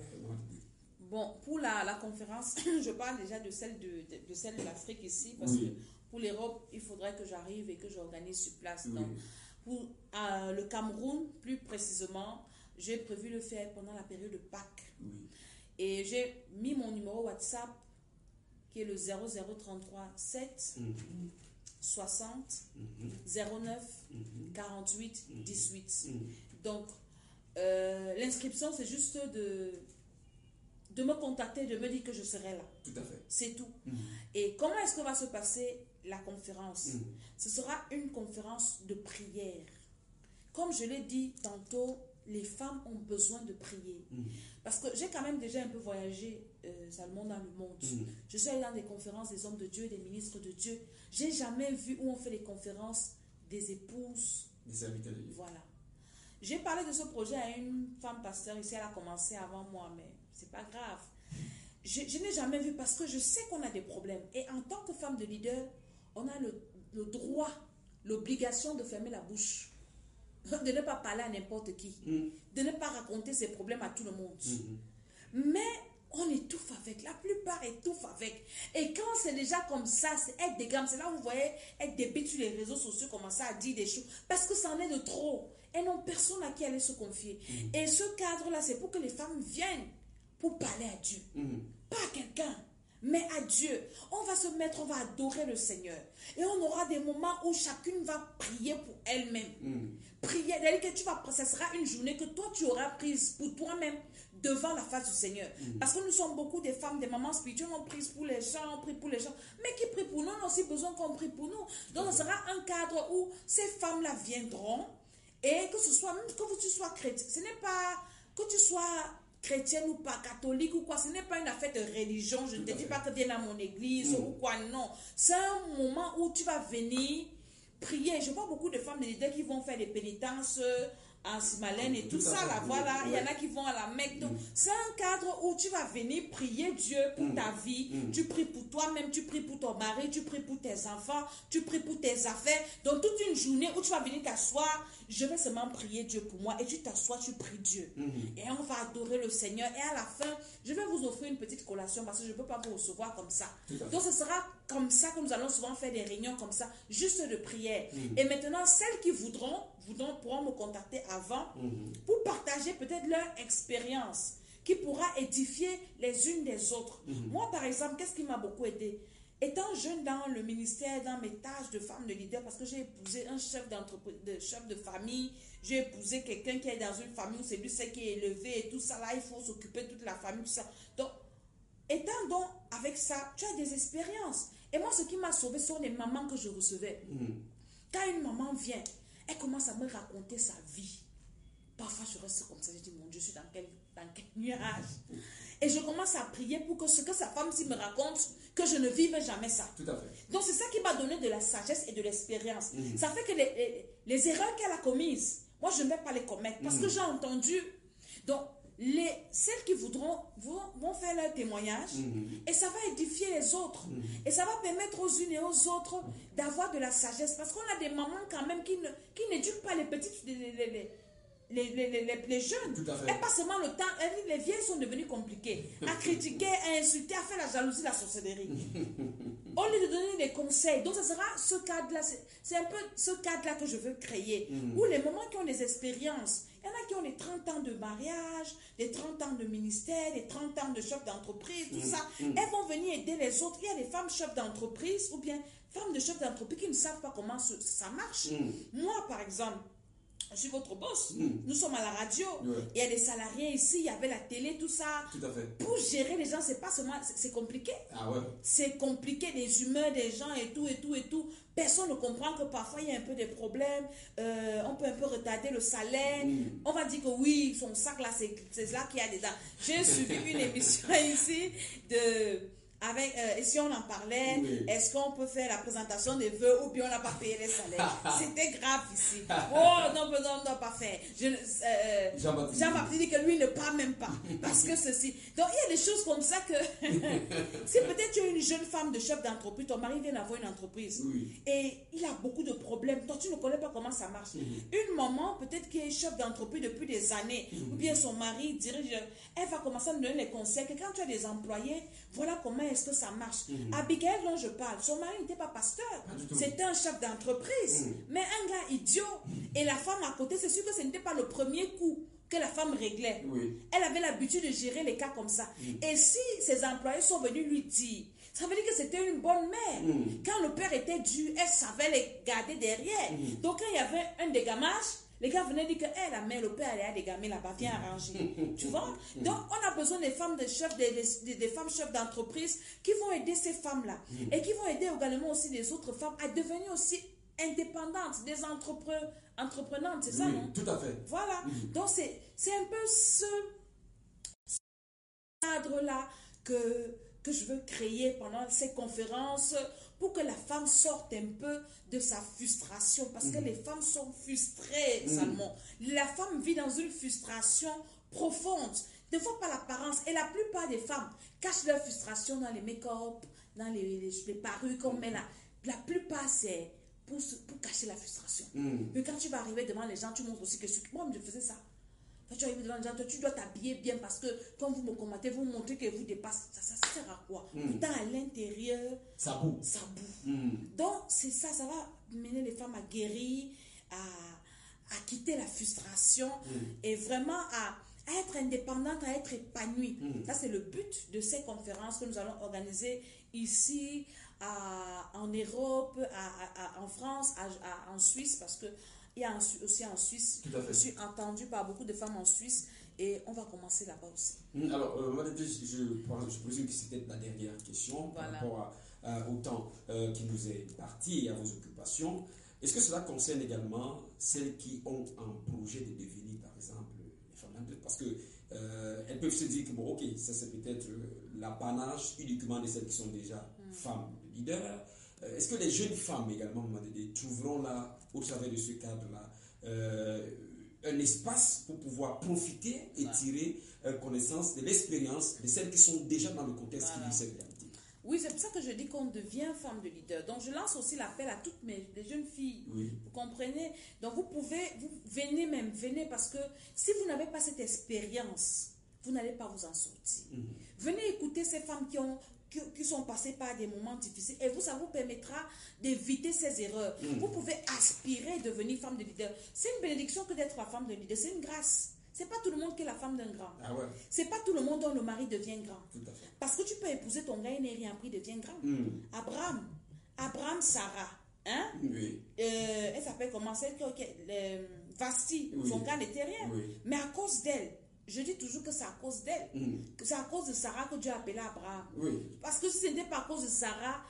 Bon, pour la conférence, je parle déjà de celle de l'Afrique ici, parce que pour l'Europe, il faudrait que j'arrive et que j'organise sur place. Donc, pour le Cameroun, plus précisément, j'ai prévu le faire pendant la période de Pâques. Et j'ai mis mon numéro WhatsApp qui est le 0033 7 60 09 48 18. Donc, l'inscription, c'est juste de me contacter, de me dire que je serai là. Tout à fait. C'est tout. Et comment est-ce que va se passer la conférence? Ce sera une conférence de prière. Comme je l'ai dit tantôt, les femmes ont besoin de prier. Parce que j'ai quand même déjà un peu voyagé, Salmon, dans le monde. Je suis allée dans des conférences des hommes de Dieu, des ministres de Dieu. J'ai jamais vu où on fait les conférences des épouses. Des serviteurs de Dieu. Voilà. J'ai parlé de ce projet à une femme pasteur ici, elle a commencé avant moi, mais c'est pas grave. Je n'ai jamais vu parce que je sais qu'on a des problèmes. Et en tant que femme de leader, on a le droit, l'obligation de fermer la bouche. De ne pas parler à n'importe qui. De ne pas raconter ses problèmes à tout le monde. Mais on étouffe avec. La plupart étouffent avec. Et quand c'est déjà comme ça, c'est être des gammes. C'est là où vous voyez être débile sur les réseaux sociaux, commencer à dire des choses. Parce que ça en est de trop. Elles n'ont personne à qui aller se confier. Et ce cadre-là, c'est pour que les femmes viennent pour parler à Dieu. Pas à quelqu'un, mais à Dieu. On va se mettre, on va adorer le Seigneur. Et on aura des moments où chacune va prier pour elle-même. Prier, c'est-à-dire que ça sera une journée que toi tu auras prise pour toi-même devant la face du Seigneur. Parce que nous sommes beaucoup des femmes, des mamans spirituelles, on prie pour les gens, on prie pour les gens. Mais qui prie pour nous, on a aussi besoin qu'on prie pour nous. Donc ce sera un cadre où ces femmes-là viendront et que ce soit, même que tu sois chrétien, ce n'est pas que tu sois chrétienne ou pas, catholique ou quoi, ce n'est pas une affaire de religion. Je ne te dis pas que viens à mon église ou quoi, non. C'est un moment où tu vas venir prier. Je vois beaucoup de femmes de leaders qui vont faire des pénitences en Simalène et tout ça, là, voilà. Il y en a qui vont à la Mecque. Donc, c'est un cadre où tu vas venir prier Dieu pour ta vie. Tu pries pour toi-même, tu pries pour ton mari, tu pries pour tes enfants, tu pries pour tes affaires. Donc, toute une journée où tu vas venir t'asseoir, je vais seulement prier Dieu pour moi. Et tu t'assois, tu pries Dieu. Et on va adorer le Seigneur. Et à la fin, je vais vous offrir une petite collation parce que je ne peux pas vous recevoir comme ça. Donc, ce sera comme ça que nous allons souvent faire des réunions comme ça, juste de prière. Et maintenant, celles qui voudront pourront me contacter avant pour partager peut-être leur expérience qui pourra édifier les unes des autres. Moi, par exemple, qu'est-ce qui m'a beaucoup aidé? Étant jeune dans le ministère, dans mes tâches de femme de leader, parce que j'ai épousé un chef d'entreprise, chef de famille, j'ai épousé quelqu'un qui est dans une famille où c'est lui qui est élevé et tout ça, là, il faut s'occuper de toute la famille, tout ça. Donc, étant donc avec ça, tu as des expériences. Et moi, ce qui m'a sauvé, ce sont les mamans que je recevais. Quand une maman vient, elle commence à me raconter sa vie. Parfois, je reste comme ça, je dis, mon Dieu, je suis dans quel nuage? Et je commence à prier pour que ce que sa femme me raconte, que je ne vive jamais ça. Tout à fait. Donc, c'est ça qui m'a donné de la sagesse et de l'expérience. Ça fait que les erreurs qu'elle a commises, moi, je ne vais pas les commettre. Parce que j'ai entendu. Donc, celles qui voudront vont faire leur témoignage et ça va édifier les autres. Et ça va permettre aux unes et aux autres d'avoir de la sagesse. Parce qu'on a des mamans quand même qui n'éduquent pas les petites, les jeunes. Tout à fait. Et pas seulement le temps. Les vieilles sont devenues compliquées. À critiquer, à insulter, à faire la jalousie, la sorcellerie. Au lieu de donner des conseils. Donc, ce sera ce cadre-là. C'est un peu ce cadre-là que je veux créer. Où les mamans qui ont des expériences, il y en a qui ont des 30 ans de mariage, des 30 ans de ministère, des 30 ans de chef d'entreprise, tout ça. Elles vont venir aider les autres. Il y a des femmes chefs d'entreprise ou bien femmes de chefs d'entreprise qui ne savent pas comment ça marche. Moi, par exemple, je suis votre boss. Nous sommes à la radio. Il y a des salariés ici, il y avait la télé, tout ça. Tout à fait. Pour gérer les gens, c'est pas seulement... C'est compliqué. Ah ouais. C'est compliqué, les humeurs des gens et tout, et tout, et tout. Personne ne comprend que parfois, il y a un peu des problèmes. On peut un peu retarder le salaire. On va dire que oui, son sac là, c'est là qu'il y a dedans. J'ai suivi une émission ici avec, si on en parlait, est-ce qu'on peut faire la présentation des vœux ou bien on n'a pas payé les salaires? C'était grave ici. Oh non, on ne doit pas faire. Jean-Baptiste dit que lui ne parle même pas. Parce que ceci. Donc il y a des choses comme ça que si peut-être tu es une jeune femme de chef d'entreprise, ton mari vient d'avoir une entreprise et il a beaucoup de problèmes. Toi tu ne connais pas comment ça marche. Une maman peut-être qui est chef d'entreprise depuis des années ou bien son mari dirige, elle va commencer à me donner les conseils que quand tu as des employés, voilà comment est-ce que ça marche. Abigail dont je parle, son mari n'était pas pasteur, c'était un chef d'entreprise, mais un gars idiot. Et la femme à côté, c'est sûr que ce n'était pas le premier coup que la femme réglait. Elle avait l'habitude de gérer les cas comme ça. Et si ses employés sont venus lui dire, ça veut dire que c'était une bonne mère. Quand le père était dur, elle savait les garder derrière. Donc quand il y avait un dégamage, Les gars venaient dire que la mère, le père, elle a des gamins là-bas, viens arranger. Tu vois? Donc, on a besoin des femmes de chefs, des femmes chefs d'entreprise qui vont aider ces femmes-là. Et qui vont aider également aussi les autres femmes à devenir aussi indépendantes, des entreprenantes, c'est ça, Oui, non? tout à fait. Voilà. Donc, c'est un peu ce cadre-là que je veux créer pendant ces conférences pour que la femme sorte un peu de sa frustration. Parce que les femmes sont frustrées, Salmon. La femme vit dans une frustration profonde. Ne faut pas l'apparence. Et la plupart des femmes cachent leur frustration dans les make-up, dans les parures qu'on met là. La plupart, c'est pour cacher la frustration. Mais quand tu vas arriver devant les gens, tu montres aussi que moi, je faisais ça. Quand tu arrives devant les gens, tu dois t'habiller bien parce que quand vous me commentez, vous montrez que vous dépassez. Ça sert à quoi? Pourtant, à l'intérieur, ça boue. Donc, c'est ça, ça va mener les femmes à guérir, à quitter la frustration et vraiment à être indépendante, à être épanouie. Ça, c'est le but de ces conférences que nous allons organiser ici, en Europe, en France, en Suisse, parce que il y a aussi en Suisse. Je suis entendue par beaucoup de femmes en Suisse et on va commencer là-bas aussi. Alors, je présume que c'était la dernière question par rapport au temps qui nous est imparti et à vos occupations. Est-ce que cela concerne également celles qui ont un projet de devenir, par exemple, les femmes leaders? Parce que elles peuvent se dire que, bon, ok, ça c'est peut-être l'apanage uniquement de celles qui sont déjà femmes leaders. Est-ce que les jeunes femmes également, trouveront là, au travers de ce cadre-là, un espace pour pouvoir profiter et tirer connaissance de l'expérience de celles qui sont déjà dans le contexte qui vit cette réalité? Oui, c'est pour ça que je dis qu'on devient femme de leader. Donc, je lance aussi l'appel à toutes les jeunes filles. Oui. Vous comprenez? Donc, vous venez parce que si vous n'avez pas cette expérience, vous n'allez pas vous en sortir. Venez écouter ces femmes qui sont passées par des moments difficiles et ça vous permettra d'éviter ces erreurs. Vous pouvez aspirer à devenir femme de leader. C'est une bénédiction que d'être la femme de leader. C'est une grâce. C'est pas tout le monde qui est la femme d'un grand. Ah ouais. C'est pas tout le monde dont le mari devient grand. Tout à fait. Parce que tu peux épouser ton gars, il n'est rien pris, devient grand. Abraham, Sarah, hein? Oui. Elle s'appelle comment? Vasti, son gars n'était rien. Oui. Mais à cause d'elle, je dis toujours que c'est à cause d'elle. Que c'est à cause de Sarah que Dieu a appelé Abraham. Oui. Parce que si ce n'était pas à cause de Sarah,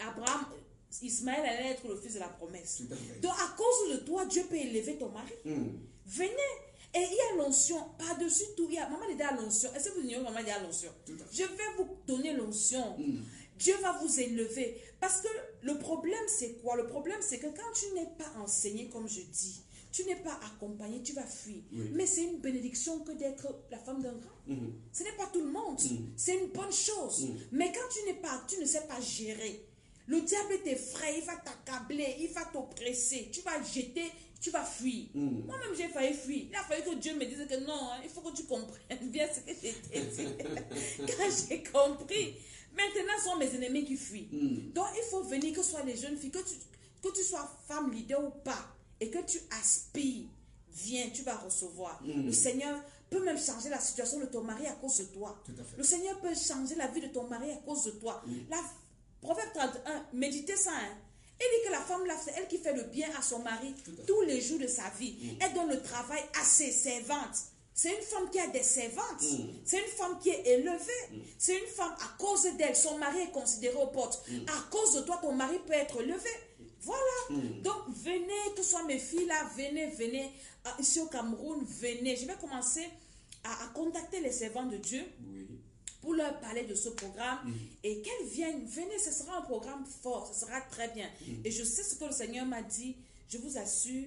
Ismaël allait être le fils de la promesse. Tout à fait. Donc à cause de toi, Dieu peut élever ton mari. Venez. Et il y a l'onction, par-dessus tout, maman dit à l'onction. Est-ce que vous ignorez maman dit à l'onction? Je vais vous donner l'onction. Dieu va vous élever. Parce que le problème, c'est quoi? Le problème, c'est que quand tu n'es pas enseigné, comme je dis, tu n'es pas accompagné, tu vas fuir. Oui. Mais c'est une bénédiction que d'être la femme d'un grand. Ce n'est pas tout le monde. C'est une bonne chose. Mais quand tu ne sais pas gérer, le diable t'effraie, il va t'accabler, il va t'oppresser, tu vas jeter, tu vas fuir. Moi-même, j'ai failli fuir. Il a fallu que Dieu me dise que non, il faut que tu comprennes bien ce que j'ai dit. Quand j'ai compris, maintenant, ce sont mes ennemis qui fuient. Donc, il faut venir, que ce soit les jeunes filles, que tu sois femme leader ou pas, et que tu aspires, viens, tu vas recevoir. Le Seigneur peut même changer la situation de ton mari à cause de toi. Tout à fait. Le Seigneur peut changer la vie de ton mari à cause de toi. Proverbe 31, méditez ça. Il dit que la femme, c'est elle qui fait le bien à son mari tous les jours de sa vie. Elle donne le travail à ses servantes. C'est une femme qui a des servantes. C'est une femme qui est élevée. C'est une femme, à cause d'elle, son mari est considéré aux portes. À cause de toi, ton mari peut être levé. Voilà. Donc, venez, que ce soit mes filles là, venez. Ici au Cameroun, venez. Je vais commencer à contacter les servants de Dieu. Oui. Pour leur parler de ce programme et qu'elles viennent, venez, ce sera un programme fort, ce sera très bien. Et je sais ce que le Seigneur m'a dit, je vous assure,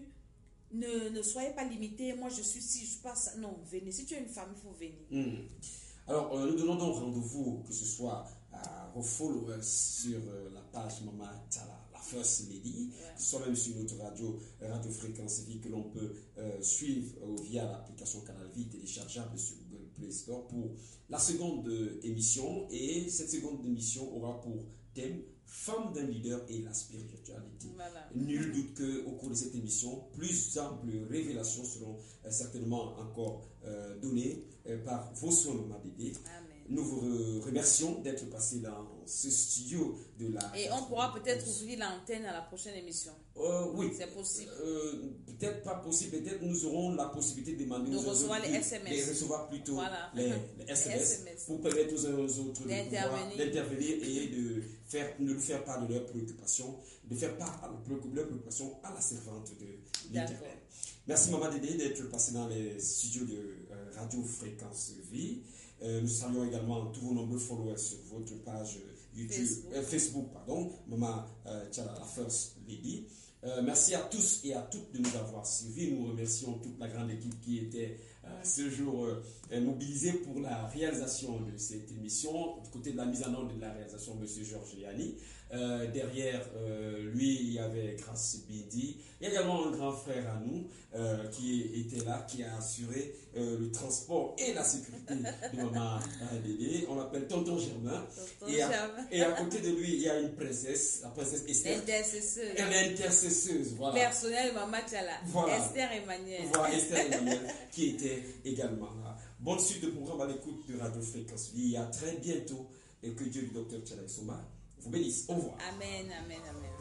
ne soyez pas limités, moi je suis si je passe, non, venez, si tu es une femme, il faut venir. Alors, nous donnons donc rendez-vous, que ce soit à vos followers sur la page Maman Tala, la First Lady, que ce soit même sur notre radio Fréquence Vie que l'on peut suivre via l'application Canal Vie téléchargeable sur Google Play Store pour la seconde émission. Et cette seconde émission aura pour thème Femme d'un leader et la spiritualité. Voilà. Nul doute qu'au cours de cette émission, plus amples révélations seront certainement encore données par vos soins, Maman Dédé. Amen. Nous vous remercions d'être passé dans ce studio de la... Et on pourra peut-être ouvrir l'antenne à la prochaine émission. Oui. C'est possible. Peut-être pas possible. Peut-être nous aurons la possibilité de demander de recevoir les SMS. De recevoir plutôt voilà. les SMS pour permettre aux uns aux autres d'intervenir et de nous faire part de leurs préoccupations, de faire part de leurs préoccupations à la servante de l'Éternel. Merci Maman Dédé d'être passé dans les studios de Radio Fréquence Vie. Nous saluons également tous vos nombreux followers sur votre page YouTube, Facebook, Maman Tchala, la First Lady. Merci à tous et à toutes de nous avoir suivis. Nous remercions toute la grande équipe qui était ce jour mobilisée pour la réalisation de cette émission. Du côté de la mise en œuvre de la réalisation, M. Georges Léani. Derrière lui, il y avait Grace Bidi. Il y a également un grand frère à nous qui était là, qui a assuré le transport et la sécurité de Maman Dédé. On l'appelle Tonton Germain. Et à côté de lui, il y a une princesse, la princesse Esther. L'intercesseuse. L'intercesseuse, voilà. Personnel Maman Tchala. Voilà. Esther Emmanuel. Voilà, Esther Emmanuel qui était également là. Bonne suite de programme à l'écoute de Radio Fréquence Vie. À très bientôt et que Dieu du docteur Tchala Souma vous bénisse. Au revoir. Amen, amen, amen.